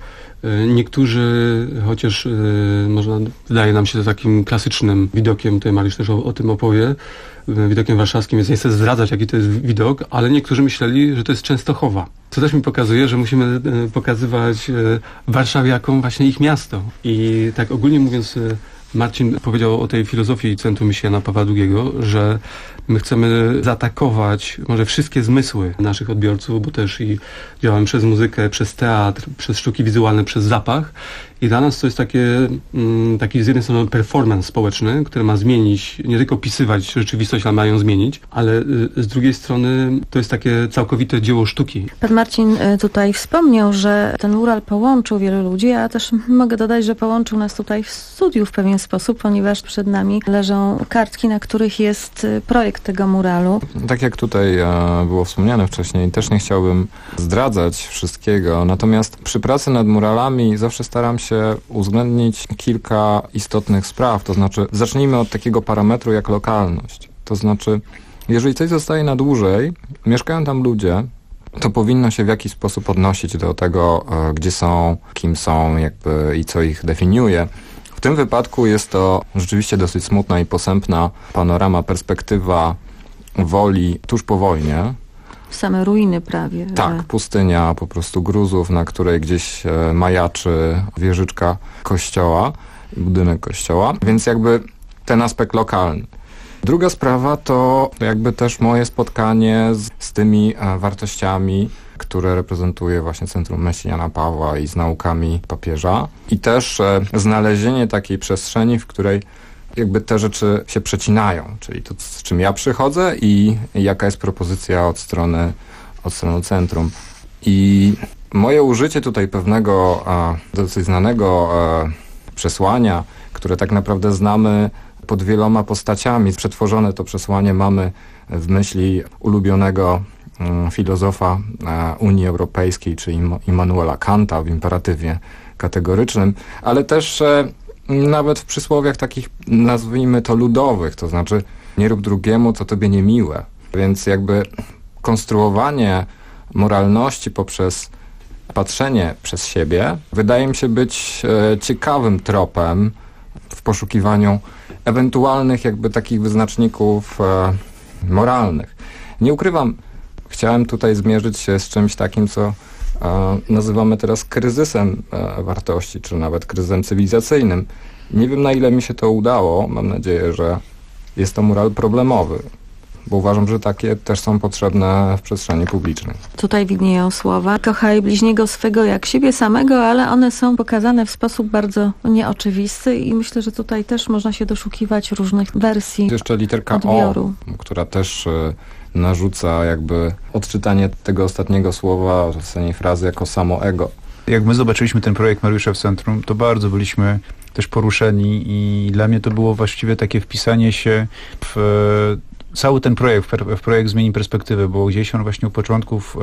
niektórzy, chociaż można, wydaje nam się to takim klasycznym widokiem, tutaj Mariusz też o, o tym opowie, widokiem warszawskim, więc nie chcę zdradzać, jaki to jest widok, ale niektórzy myśleli, że to jest Częstochowa. Co też mi pokazuje, że musimy pokazywać warszawiakom właśnie ich miasto. I tak ogólnie mówiąc, Marcin powiedział o tej filozofii Centrum Myśli Jana Pawła drugiego, że My chcemy zaatakować może wszystkie zmysły naszych odbiorców, bo też i działamy przez muzykę, przez teatr, przez sztuki wizualne, przez zapach. I dla nas to jest takie, taki z jednej strony performance społeczny, który ma zmienić, nie tylko opisywać rzeczywistość, ale ma ją zmienić, ale z drugiej strony to jest takie całkowite dzieło sztuki. Pan Marcin tutaj wspomniał, że ten mural połączył wielu ludzi, a też mogę dodać, że połączył nas tutaj w studiu w pewien sposób, ponieważ przed nami leżą kartki, na których jest projekt tego muralu. Tak jak tutaj było wspomniane wcześniej, też nie chciałbym zdradzać wszystkiego, natomiast przy pracy nad muralami zawsze staram się uwzględnić kilka istotnych spraw, to znaczy zacznijmy od takiego parametru jak lokalność. To znaczy, jeżeli coś zostaje na dłużej, mieszkają tam ludzie, to powinno się w jakiś sposób odnosić do tego, gdzie są, kim są, jakby i co ich definiuje. W tym wypadku jest to rzeczywiście dosyć smutna i posępna panorama, perspektywa Woli tuż po wojnie. Same ruiny prawie. Tak, że... pustynia po prostu gruzów, na której gdzieś e, majaczy wieżyczka kościoła, budynek kościoła, więc jakby ten aspekt lokalny. Druga sprawa to jakby też moje spotkanie z, z tymi e, wartościami, które reprezentuje właśnie Centrum Myśli Jana Pawła i z naukami papieża i też e, znalezienie takiej przestrzeni, w której jakby te rzeczy się przecinają, czyli to, z czym ja przychodzę i jaka jest propozycja od strony, od strony centrum. I moje użycie tutaj pewnego a, dosyć znanego a, przesłania, które tak naprawdę znamy pod wieloma postaciami. Przetworzone to przesłanie mamy w myśli ulubionego um, filozofa a, Unii Europejskiej, czyli Immanuela Kanta w imperatywie kategorycznym, ale też e, nawet w przysłowiach takich, nazwijmy to ludowych, to znaczy nie rób drugiemu, co tobie niemiłe. Więc jakby konstruowanie moralności poprzez patrzenie przez siebie wydaje mi się być e, ciekawym tropem w poszukiwaniu ewentualnych jakby takich wyznaczników e, moralnych. Nie ukrywam, chciałem tutaj zmierzyć się z czymś takim, co e, nazywamy teraz kryzysem e, wartości, czy nawet kryzysem cywilizacyjnym. Nie wiem, na ile mi się to udało. Mam nadzieję, że jest to mural problemowy, bo uważam, że takie też są potrzebne w przestrzeni publicznej. Tutaj widnieją słowa: kochaj bliźniego swego jak siebie samego, ale one są pokazane w sposób bardzo nieoczywisty i myślę, że tutaj też można się doszukiwać różnych wersji Jeszcze literka odbioru. O, która też y, narzuca jakby odczytanie tego ostatniego słowa, ostatniej frazy jako samo ego. Jak my zobaczyliśmy ten projekt Mariusza w Centrum, to bardzo byliśmy też poruszeni i dla mnie to było właściwie takie wpisanie się w cały ten projekt, w projekt Zmieni Perspektywę, bo gdzieś on właśnie u początków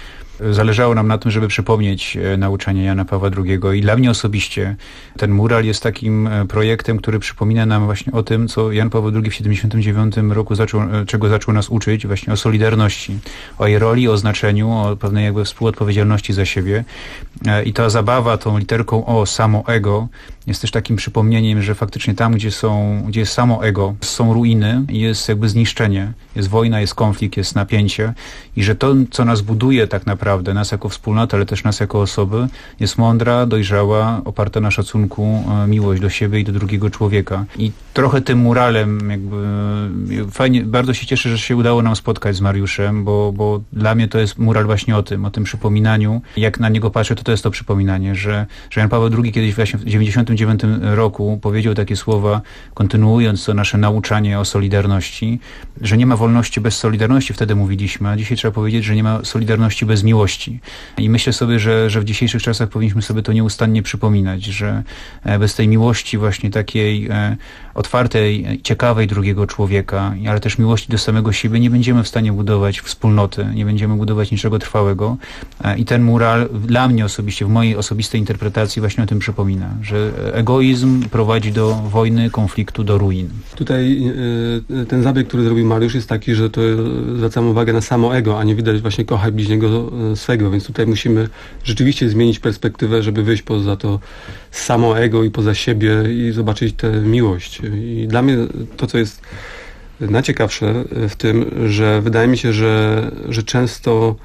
e, zależało nam na tym, żeby przypomnieć e, nauczanie Jana Pawła drugiego i dla mnie osobiście ten mural jest takim e, projektem, który przypomina nam właśnie o tym, co Jan Paweł drugi w siedemdziesiątym dziewiątym roku zaczął, e, czego zaczął nas uczyć, właśnie o solidarności, o jej roli, o znaczeniu, o pewnej jakby współodpowiedzialności za siebie e, i ta zabawa tą literką O, samo ego, jest też takim przypomnieniem, że faktycznie tam, gdzie są, gdzie jest samo ego, są ruiny, jest jakby zniszczenie, jest wojna, jest konflikt, jest napięcie i że to, co nas buduje tak naprawdę, nas jako wspólnotę, ale też nas jako osoby, jest mądra, dojrzała, oparta na szacunku, miłość do siebie i do drugiego człowieka. I trochę tym muralem jakby fajnie, bardzo się cieszę, że się udało nam spotkać z Mariuszem, bo, bo dla mnie to jest mural właśnie o tym, o tym przypominaniu. Jak na niego patrzę, to to jest to przypominanie, że, że Jan Paweł drugi kiedyś właśnie w dziewięćdziesiątym dziewiątym roku powiedział takie słowa, kontynuując to nasze nauczanie o solidarności, że nie ma wolności bez solidarności, wtedy mówiliśmy, a dzisiaj trzeba powiedzieć, że nie ma solidarności bez miłości. I myślę sobie, że, że w dzisiejszych czasach powinniśmy sobie to nieustannie przypominać, że bez tej miłości właśnie takiej e, otwartej, ciekawej drugiego człowieka, ale też miłości do samego siebie nie będziemy w stanie budować wspólnoty, nie będziemy budować niczego trwałego. E, I ten mural dla mnie osobiście, w mojej osobistej interpretacji właśnie o tym przypomina, że egoizm prowadzi do wojny, konfliktu, do ruin. Tutaj y, ten zabieg, który zrobił Mariusz, jest taki, że to zwracamy uwagę na samo ego, a nie widać właśnie kochaj bliźniego swego, więc tutaj musimy rzeczywiście zmienić perspektywę, żeby wyjść poza to samo ego i poza siebie i zobaczyć tę miłość. I dla mnie to, co jest najciekawsze w tym, że wydaje mi się, że, że często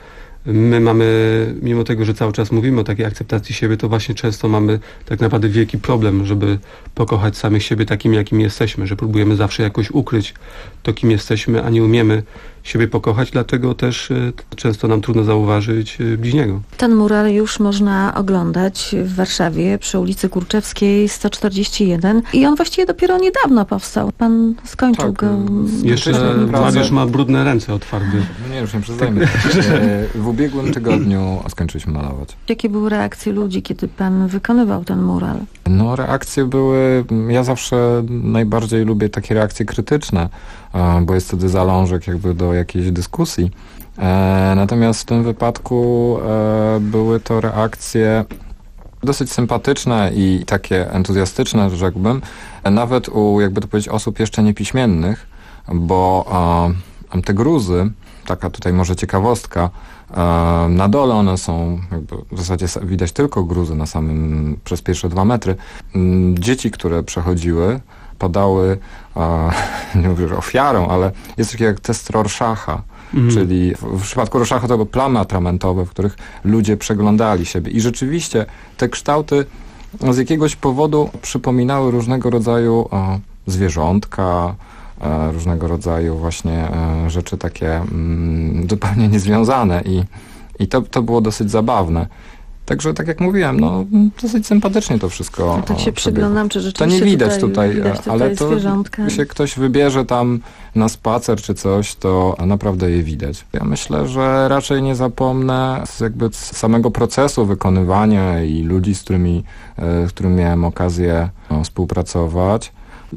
My mamy, mimo tego, że cały czas mówimy o takiej akceptacji siebie, to właśnie często mamy tak naprawdę wielki problem, żeby pokochać samych siebie takimi, jakimi jesteśmy, że próbujemy zawsze jakoś ukryć to, kim jesteśmy, a nie umiemy siebie pokochać, dlatego też y, często nam trudno zauważyć y, bliźniego. Ten mural już można oglądać w Warszawie przy ulicy Kurczewskiej sto czterdzieści jeden i on właściwie dopiero niedawno powstał. Pan skończył Tak, go... Jeszcze Mariusz ma brudne ręce od farby. Nie, już nie przestajmy. W ubiegłym tygodniu skończyliśmy malować. Jakie były reakcje ludzi, kiedy pan wykonywał ten mural? No reakcje były, ja zawsze najbardziej lubię takie reakcje krytyczne, bo jest wtedy zalążek jakby do jakiejś dyskusji. Natomiast w tym wypadku były to reakcje dosyć sympatyczne i takie entuzjastyczne, rzekłbym, nawet u, jakby to powiedzieć, osób jeszcze niepiśmiennych, bo te gruzy, taka tutaj może ciekawostka, na dole one są, jakby w zasadzie widać tylko gruzy na samym, przez pierwsze dwa metry. Dzieci, które przechodziły, podały, nie mówię, że ofiarą, ale jest takie jak test Rorschacha, mhm. czyli w, w przypadku Rorschacha to były plamy atramentowe, w których ludzie przeglądali siebie i rzeczywiście te kształty z jakiegoś powodu przypominały różnego rodzaju o, zwierzątka, e, różnego rodzaju właśnie e, rzeczy takie mm, zupełnie niezwiązane i, i to, to było dosyć zabawne. Także tak jak mówiłem, no dosyć sympatycznie to wszystko. No tak się przyglądam, czy rzeczywiście to nie widać tutaj, tutaj, widać tutaj ale to zwierzątka. Jak się ktoś wybierze tam na spacer czy coś, to naprawdę je widać. Ja myślę, że raczej nie zapomnę z jakby z samego procesu wykonywania i ludzi, z którymi, z którymi miałem okazję no, współpracować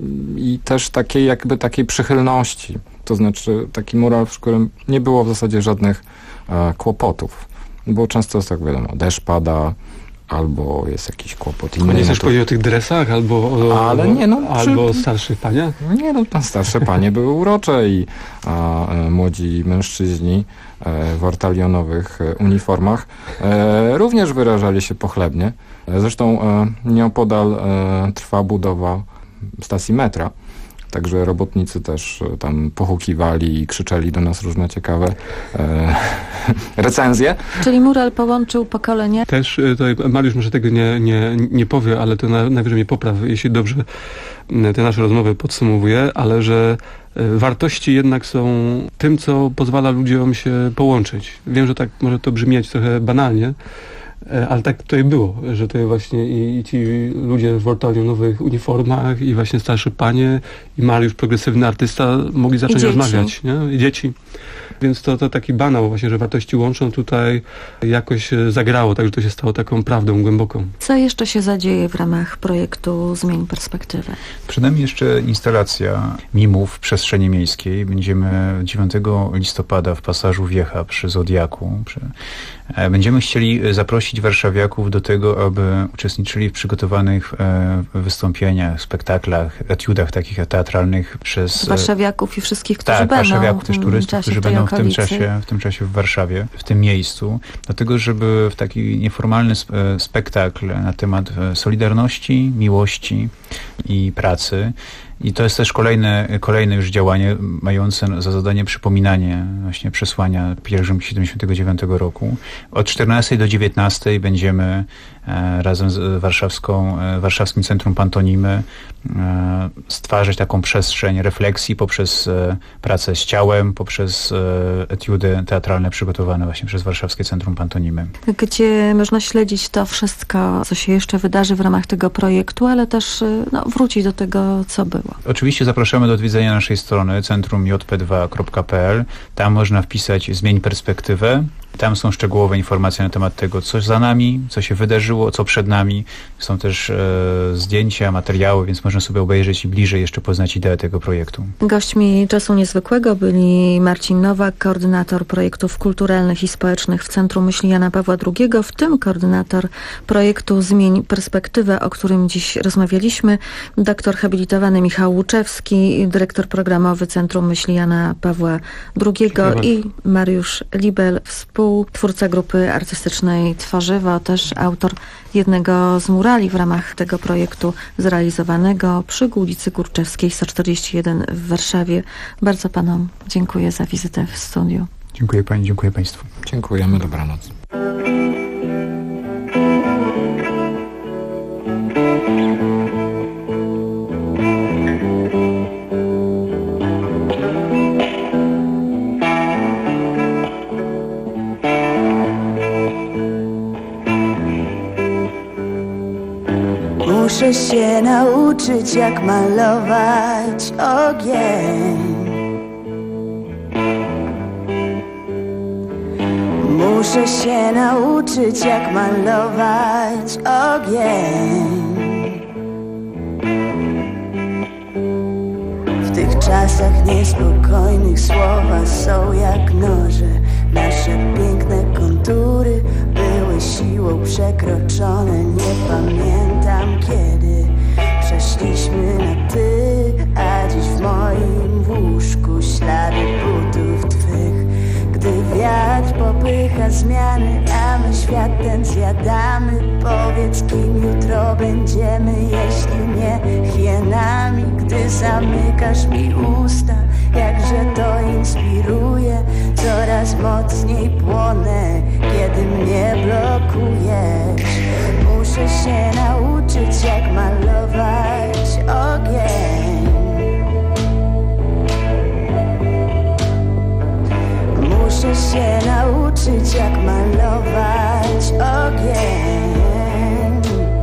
i też takiej jakby takiej przychylności. To znaczy taki mural, w którym nie było w zasadzie żadnych e, kłopotów. Bo często jest tak wiadomo, deszcz pada, albo jest jakiś kłopot. Nie chcesz powiedzieć o tych dresach, albo o, ale nie, no, albo o przy... starszych paniach? Nie, no tam starsze panie były urocze i a, e, młodzi mężczyźni e, w ortalionowych e, uniformach e, również wyrażali się pochlebnie. E, zresztą e, nieopodal e, trwa budowa stacji metra. Także robotnicy też tam pohukiwali i krzyczeli do nas różne ciekawe e, recenzje. Czyli mural połączył pokolenia? Też tutaj Mariusz może tego nie, nie, nie powie, ale to na, najwyżej mnie popraw, jeśli dobrze te nasze rozmowy podsumowuje, ale że wartości jednak są tym, co pozwala ludziom się połączyć. Wiem, że tak może to brzmieć trochę banalnie, ale tak tutaj było, że to właśnie i, i ci ludzie w ortalionowych uniformach i właśnie starsze panie i Mariusz, progresywny artysta, mogli zacząć rozmawiać. Nie? I dzieci. Więc to, to taki banał właśnie, że wartości łączą, tutaj jakoś zagrało, także to się stało taką prawdą głęboką. Co jeszcze się zadzieje w ramach projektu Zmień Perspektywę? Przed nami jeszcze instalacja mimów w przestrzeni miejskiej. Będziemy dziewiątego listopada w pasażu Wiecha przy Zodiaku. Przy... Będziemy chcieli zaprosić warszawiaków do tego, aby uczestniczyli w przygotowanych e, wystąpieniach, spektaklach, etiudach takich teatralnych przez... Warszawiaków i wszystkich, którzy tak, będą warszawiaków, też turystów, którzy będą w tym, okolicy. czasie, w tym czasie w Warszawie, w tym miejscu. Dlatego, żeby w taki nieformalny spektakl na temat solidarności, miłości i pracy. I to jest też kolejne, kolejne już działanie mające za zadanie przypominanie właśnie przesłania pielgrzymki siedemdziesiątego dziewiątego roku. Od czternastej do dziewiętnastej będziemy e, razem z warszawską, e, Warszawskim Centrum Pantonimy e, stwarzać taką przestrzeń refleksji poprzez e, pracę z ciałem, poprzez e, etiudy teatralne przygotowane właśnie przez Warszawskie Centrum Pantonimy. Gdzie można śledzić to wszystko, co się jeszcze wydarzy w ramach tego projektu, ale też no, wrócić do tego, co było. Oczywiście zapraszamy do odwiedzenia naszej strony centrum j p dwa kropka p l. Tam można wpisać Zmień Perspektywę. Tam są szczegółowe informacje na temat tego, co za nami, co się wydarzyło, co przed nami. Są też e, zdjęcia, materiały, więc można sobie obejrzeć i bliżej jeszcze poznać ideę tego projektu. Gośćmi Czasu Niezwykłego byli Marcin Nowak, koordynator projektów kulturalnych i społecznych w Centrum Myśli Jana Pawła drugiego, w tym koordynator projektu Zmień Perspektywę, o którym dziś rozmawialiśmy, doktor habilitowany Michał Łuczewski, dyrektor programowy Centrum Myśli Jana Pawła drugiego i Mariusz Libel, współtwórca grupy artystycznej Tworzywo, też autor jednego z murali w ramach tego projektu zrealizowanego przy ulicy Kurczewskiej sto czterdzieści jeden w Warszawie. Bardzo panom dziękuję za wizytę w studiu. Dziękuję pani, dziękuję państwu. Dziękujemy, dobranoc. Muszę się nauczyć, jak malować ogień. Muszę się nauczyć, jak malować ogień. W tych czasach niespokojnych słowa są jak noże. Nasze piękne kontury były siłą przekroczone. Nie pamiętam kiedy przeszliśmy na ty, a dziś w moim łóżku ślady butów twych. Gdy wiatr popycha zmiany, a my świat ten zjadamy. Powiedz, kim jutro będziemy, jeśli nie hienami. Gdy zamykasz mi usta, jakże to inspiruje. Coraz mocniej płonę, kiedy mnie blokujesz. Muszę się nauczyć, jak malować ogień. Muszę się nauczyć, jak malować ogień.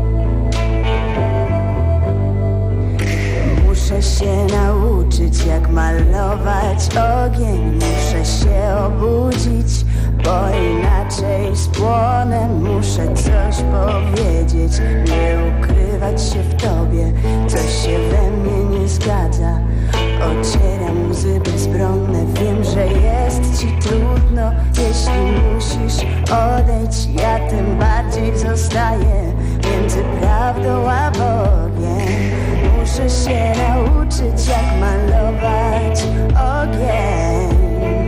Muszę się nauczyć, jak malować ogień. Muszę się obudzić, bo inaczej spłonę. Muszę coś powiedzieć, nie ukrywać się w tobie. Coś się we mnie nie zgadza. Ocieram łzy bezbronne. Wiem, że jest ci trudno, jeśli musisz odejść. Ja tym bardziej zostaję między prawdą a Bogiem. Muszę się nauczyć, jak malować ogień.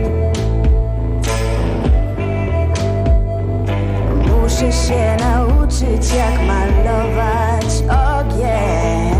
Muszę się nauczyć, jak malować ogień.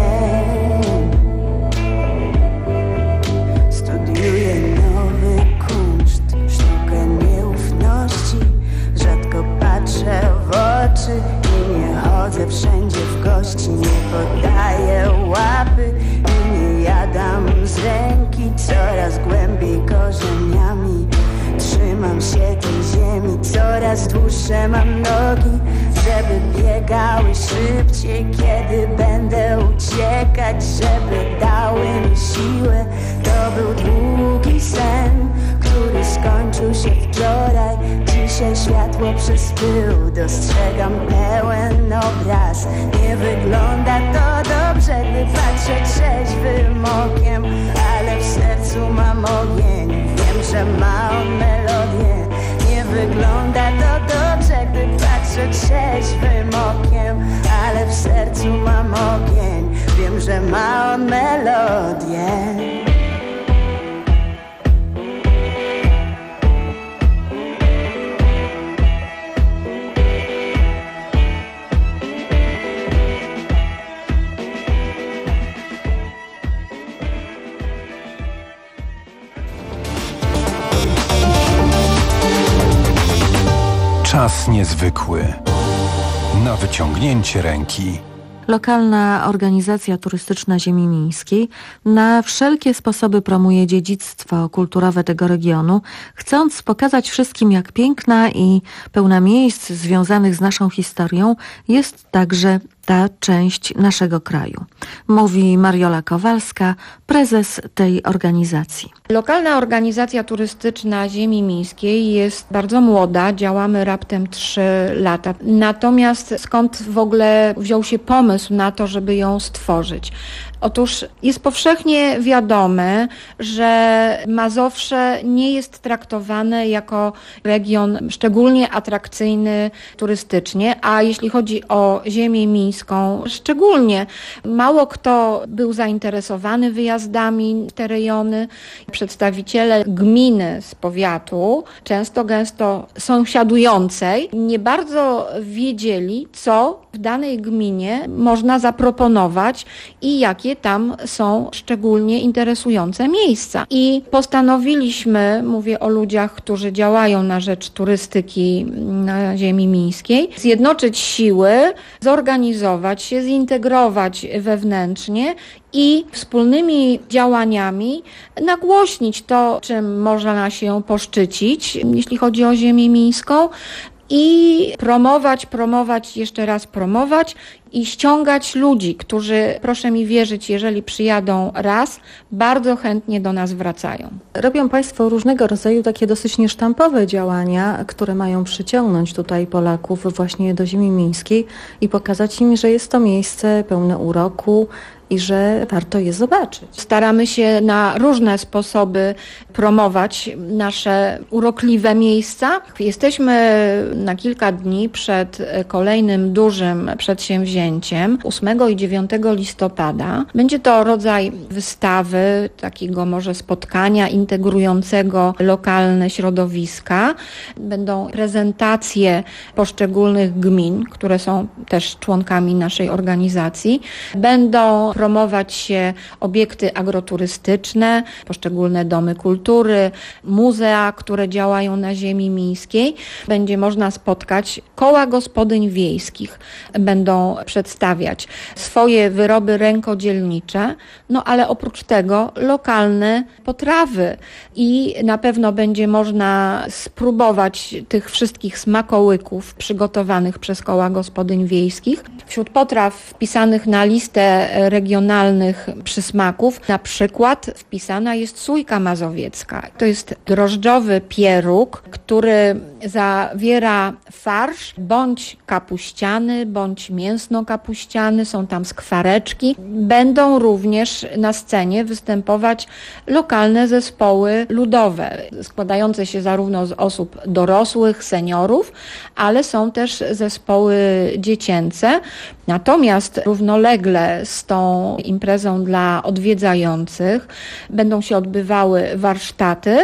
Studiuję nowy kunszt, sztukę nieufności. Rzadko patrzę w oczy i nie chodzę wszędzie w gości. Nie podaję łapy i nie jadam z ręki. Coraz głębiej korzeniami trzymam się tej ziemi. Coraz dłuższe mam nogi, żeby biegały szybciej. Kiedy będę uciekać, żeby dały mi siłę. To był długi sen, który skończył się wczoraj. Dzisiaj światło przez pył, dostrzegam pełen obraz. Nie wygląda to dobrze, gdy patrzę trzeźwym okiem, ale w sercu mam ogień. Wiem, że ma on melodię. Nie wygląda to dobrze, gdy patrzę trzeźwym okiem, ale w sercu mam ogień. Wiem, że ma on melodię. Czas niezwykły. Na wyciągnięcie ręki. Lokalna organizacja turystyczna Ziemi Mińskiej na wszelkie sposoby promuje dziedzictwo kulturowe tego regionu, chcąc pokazać wszystkim, jak piękna i pełna miejsc związanych z naszą historią jest także ta część naszego kraju. Mówi Mariola Kowalska, prezes tej organizacji. Lokalna organizacja turystyczna Ziemi Mińskiej jest bardzo młoda, działamy raptem trzy lata. Natomiast skąd w ogóle wziął się pomysł na to, żeby ją stworzyć? Otóż jest powszechnie wiadome, że Mazowsze nie jest traktowane jako region szczególnie atrakcyjny turystycznie, a jeśli chodzi o Ziemię Mińską, szczególnie mało kto był zainteresowany wyjazdami w te rejony. Przedstawiciele gminy z powiatu, często gęsto sąsiadującej, nie bardzo wiedzieli, co w danej gminie można zaproponować i jakie jakie tam są szczególnie interesujące miejsca. I postanowiliśmy, mówię o ludziach, którzy działają na rzecz turystyki na ziemi mińskiej, zjednoczyć siły, zorganizować się, zintegrować wewnętrznie i wspólnymi działaniami nagłośnić to, czym można się poszczycić, jeśli chodzi o ziemię mińską, i promować, promować, jeszcze raz promować i ściągać ludzi, którzy, proszę mi wierzyć, jeżeli przyjadą raz, bardzo chętnie do nas wracają. Robią Państwo różnego rodzaju takie dosyć niesztampowe działania, które mają przyciągnąć tutaj Polaków właśnie do ziemi mińskiej i pokazać im, że jest to miejsce pełne uroku i że warto je zobaczyć. Staramy się na różne sposoby promować nasze urokliwe miejsca. Jesteśmy na kilka dni przed kolejnym dużym przedsięwzięciem. ósmego i dziewiątego listopada. Będzie to rodzaj wystawy, takiego może spotkania integrującego lokalne środowiska. Będą prezentacje poszczególnych gmin, które są też członkami naszej organizacji. Będą promować się obiekty agroturystyczne, poszczególne domy kultury, muzea, które działają na ziemi mińskiej. Będzie można spotkać koła gospodyń wiejskich. Będą przedstawiać swoje wyroby rękodzielnicze, no ale oprócz tego lokalne potrawy i na pewno będzie można spróbować tych wszystkich smakołyków przygotowanych przez koła gospodyń wiejskich. Wśród potraw wpisanych na listę regionalnych przysmaków na przykład wpisana jest sójka mazowiecka. To jest drożdżowy pieróg, który zawiera farsz bądź kapuściany, bądź mięsno-kapuściany, są tam skwareczki. Będą również na scenie występować lokalne zespoły ludowe, składające się zarówno z osób dorosłych, seniorów, ale są też zespoły dziecięce. Natomiast równolegle z tą imprezą dla odwiedzających będą się odbywały warsztaty,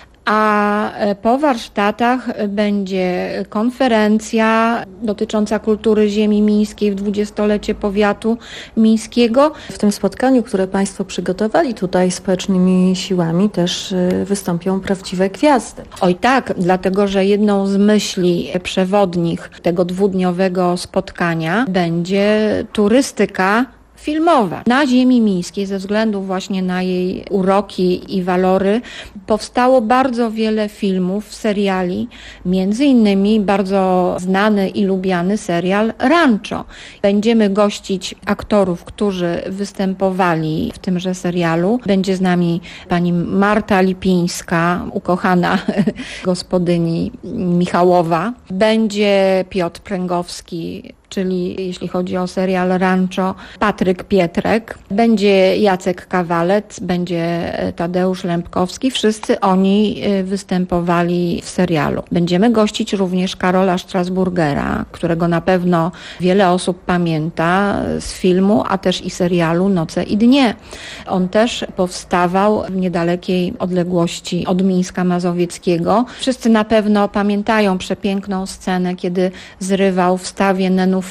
a po warsztatach będzie konferencja dotycząca kultury ziemi mińskiej w dwudziestolecie powiatu mińskiego. W tym spotkaniu, które Państwo przygotowali tutaj społecznymi siłami, też wystąpią prawdziwe gwiazdy. Oj tak, dlatego że jedną z myśli przewodnich tego dwudniowego spotkania będzie turystyka filmowa. Na ziemi mińskiej, ze względu właśnie na jej uroki i walory, powstało bardzo wiele filmów, seriali, między innymi bardzo znany i lubiany serial Rancho. Będziemy gościć aktorów, którzy występowali w tymże serialu. Będzie z nami pani Marta Lipińska, ukochana gospodyni Michałowa. Będzie Piotr Pręgowski, czyli jeśli chodzi o serial Rancho, Patryk Pietrek, będzie Jacek Kawalec, będzie Tadeusz Lębkowski. Wszyscy oni występowali w serialu. Będziemy gościć również Karola Strasburgera, którego na pewno wiele osób pamięta z filmu, a też i serialu Noce i dnie. On też powstawał w niedalekiej odległości od Mińska Mazowieckiego. Wszyscy na pewno pamiętają przepiękną scenę, kiedy zrywał w stawie nenufary,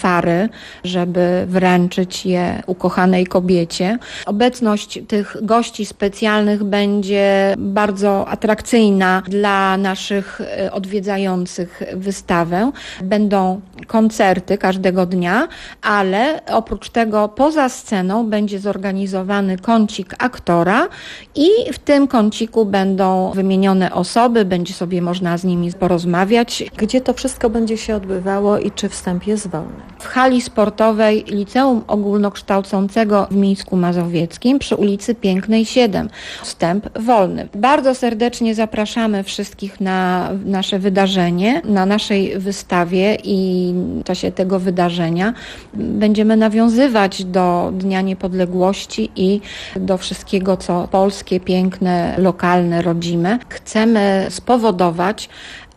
żeby wręczyć je ukochanej kobiecie. Obecność tych gości specjalnych będzie bardzo atrakcyjna dla naszych odwiedzających wystawę. Będą koncerty każdego dnia, ale oprócz tego poza sceną będzie zorganizowany kącik aktora i w tym kąciku będą wymienione osoby, będzie sobie można z nimi porozmawiać. Gdzie to wszystko będzie się odbywało i czy wstęp jest wolny? W hali sportowej Liceum Ogólnokształcącego w Mińsku Mazowieckim przy ulicy Pięknej siedem. Wstęp wolny. Bardzo serdecznie zapraszamy wszystkich na nasze wydarzenie, na naszej wystawie i w czasie tego wydarzenia będziemy nawiązywać do Dnia Niepodległości i do wszystkiego, co polskie, piękne, lokalne, rodzime. Chcemy spowodować,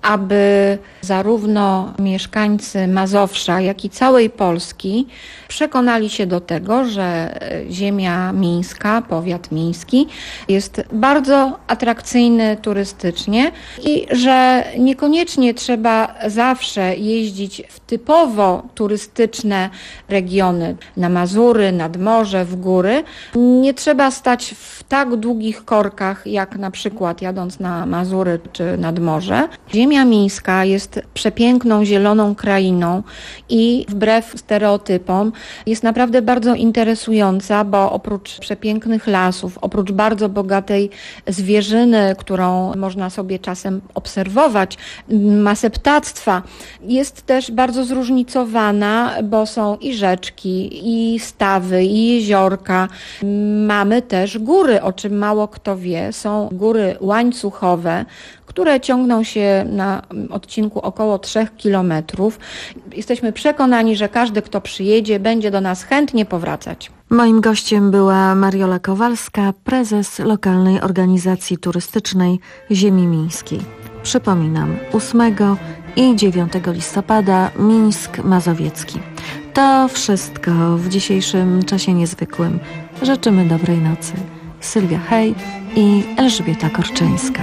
aby zarówno mieszkańcy Mazowsza, jak i całej Polski przekonali się do tego, że ziemia mińska, powiat miński jest bardzo atrakcyjny turystycznie i że niekoniecznie trzeba zawsze jeździć w typowo turystyczne regiony, na Mazury, nad morze, w góry. Nie trzeba stać w tak długich korkach, jak na przykład jadąc na Mazury czy nad morze. Ziemia mińska jest przepiękną, zieloną krainą i wbrew stereotypom jest naprawdę bardzo interesująca, bo oprócz przepięknych lasów, oprócz bardzo bogatej zwierzyny, którą można sobie czasem obserwować, masę ptactwa, jest też bardzo zróżnicowana, bo są i rzeczki, i stawy, i jeziorka. Mamy też góry, o czym mało kto wie. Są góry łańcuchowe, które ciągną się na odcinku około trzech kilometrów. Jesteśmy przekonani, że każdy, kto przyjedzie, będzie do nas chętnie powracać. Moim gościem była Mariola Kowalska, prezes lokalnej organizacji turystycznej Ziemi Mińskiej. Przypominam, ósmego i dziewiątego listopada Mińsk Mazowiecki. To wszystko w dzisiejszym czasie niezwykłym. Życzymy dobrej nocy. Sylwia Hej i Elżbieta Korczyńska.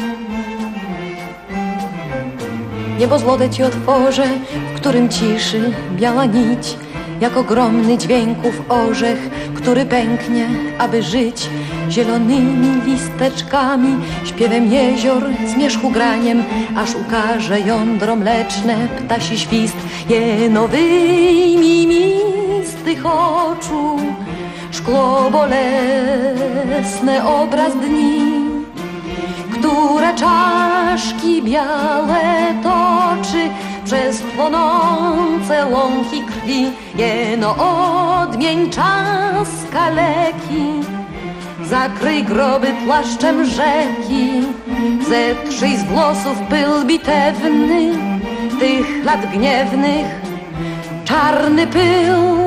Niebo złote ci otworzę, w którym ciszy biała nić, jak ogromny dźwięków orzech, który pęknie, aby żyć zielonymi listeczkami, śpiewem jezior, zmierzchu graniem, aż ukaże jądro mleczne, ptasi świst jenowymi mistych oczu, szkło bolesne, obraz dni, które czaszki białe toczy przez płonące łąki krwi. Jeno odmień czas kaleki, zakryj groby płaszczem rzeki, zetrzyj z włosów pył bitewny, tych lat gniewnych, czarny pył.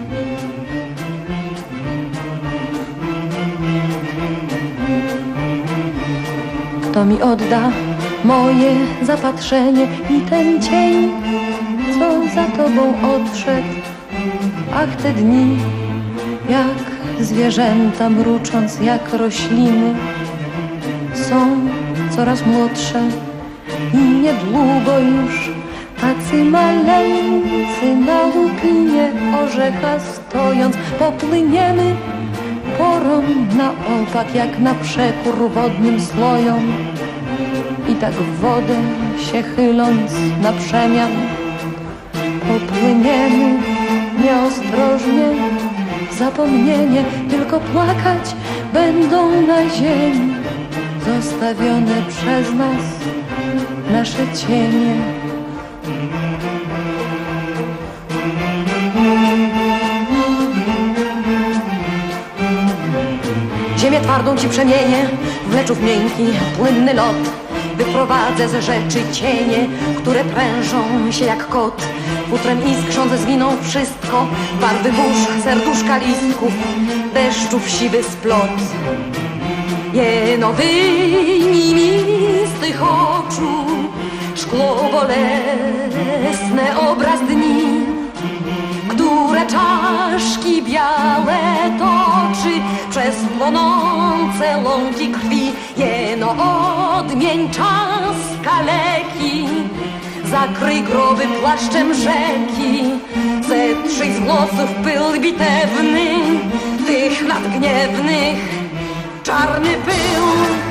Kto mi odda moje zapatrzenie i ten cień, co za tobą odszedł? Ach, te dni, jak zwierzęta mrucząc, jak rośliny, są coraz młodsze i niedługo już tacy maleńcy na łupnie orzecha stojąc popłyniemy porą na opak, jak na przekór wodnym slojom. I tak w wodę się chyląc na przemian popłyniemy nieostrożnie, zapomnienie, tylko płakać będą na ziemi zostawione przez nas nasze cienie. Ziemię twardą ci przemienię w mleczów miękki, płynny lot. Wyprowadzę ze rzeczy cienie, które prężą się jak kot. Futrem iskrząc zwiną wszystko, barwy burz, serduszka listków, deszczów siwy splot. Jeno wyjmij mi z tych oczu, szkło bolesne, obraz dni, które czaszki białe toczy przez płonące łąki krwi. Jeno odmień czas kaleki, zakryj groby płaszczem rzeki, zetrzyj z włosów pył bitewny, tych lat gniewnych, czarny pył.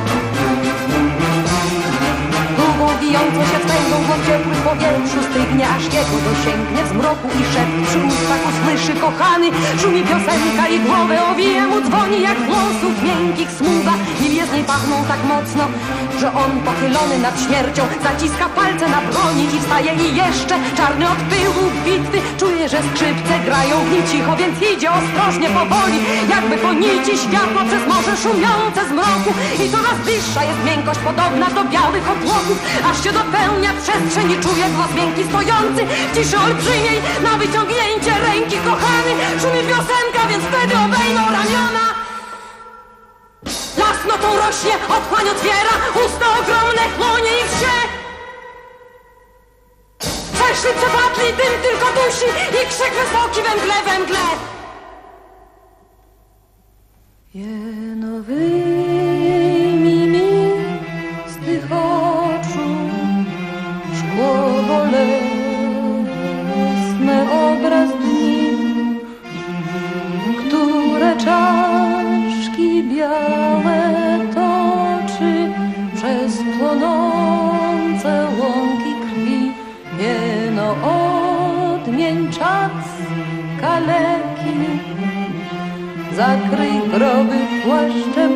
Długą wijącą się wstęgą w ciepłym powietrzu stygnie, aż jego dosięgnie w zmroku i szept przy ustach usłyszy kochany. Szumi piosenka i głowę owija mu, dzwoni jak włosów miękkich smuga. Lilie z niej pachną tak mocno, że on pochylony nad śmiercią zaciska palce na broni i wstaje i jeszcze czarny od pyłu bitwy. Czuje, że skrzypce grają w nim cicho, więc idzie ostrożnie powoli, jakby po nici światło przez morze szumiące z mroku. I coraz bliższa jest miękkość podobna do białych obłoków, aż się dopełnia przestrzeń i czuje głos miękki stojący w ciszy olbrzymiej na wyciągnięcie ręki kochany. Szumi piosenka, więc wtedy obejmą ramiona. Las nocą rośnie, otchłań otwiera usta ogromne, chłonie i wsie. przeszli, przepadli, dym tylko dusi i krzyk wysoki we mgle, we mgle. Jeno wyjmij mi z tych oczu szkło bolesne, obraz dni, które czaszki białe toczy przez płonące łąki krwi. Jeno odmień czas kaleki, zakryj groby płaszczem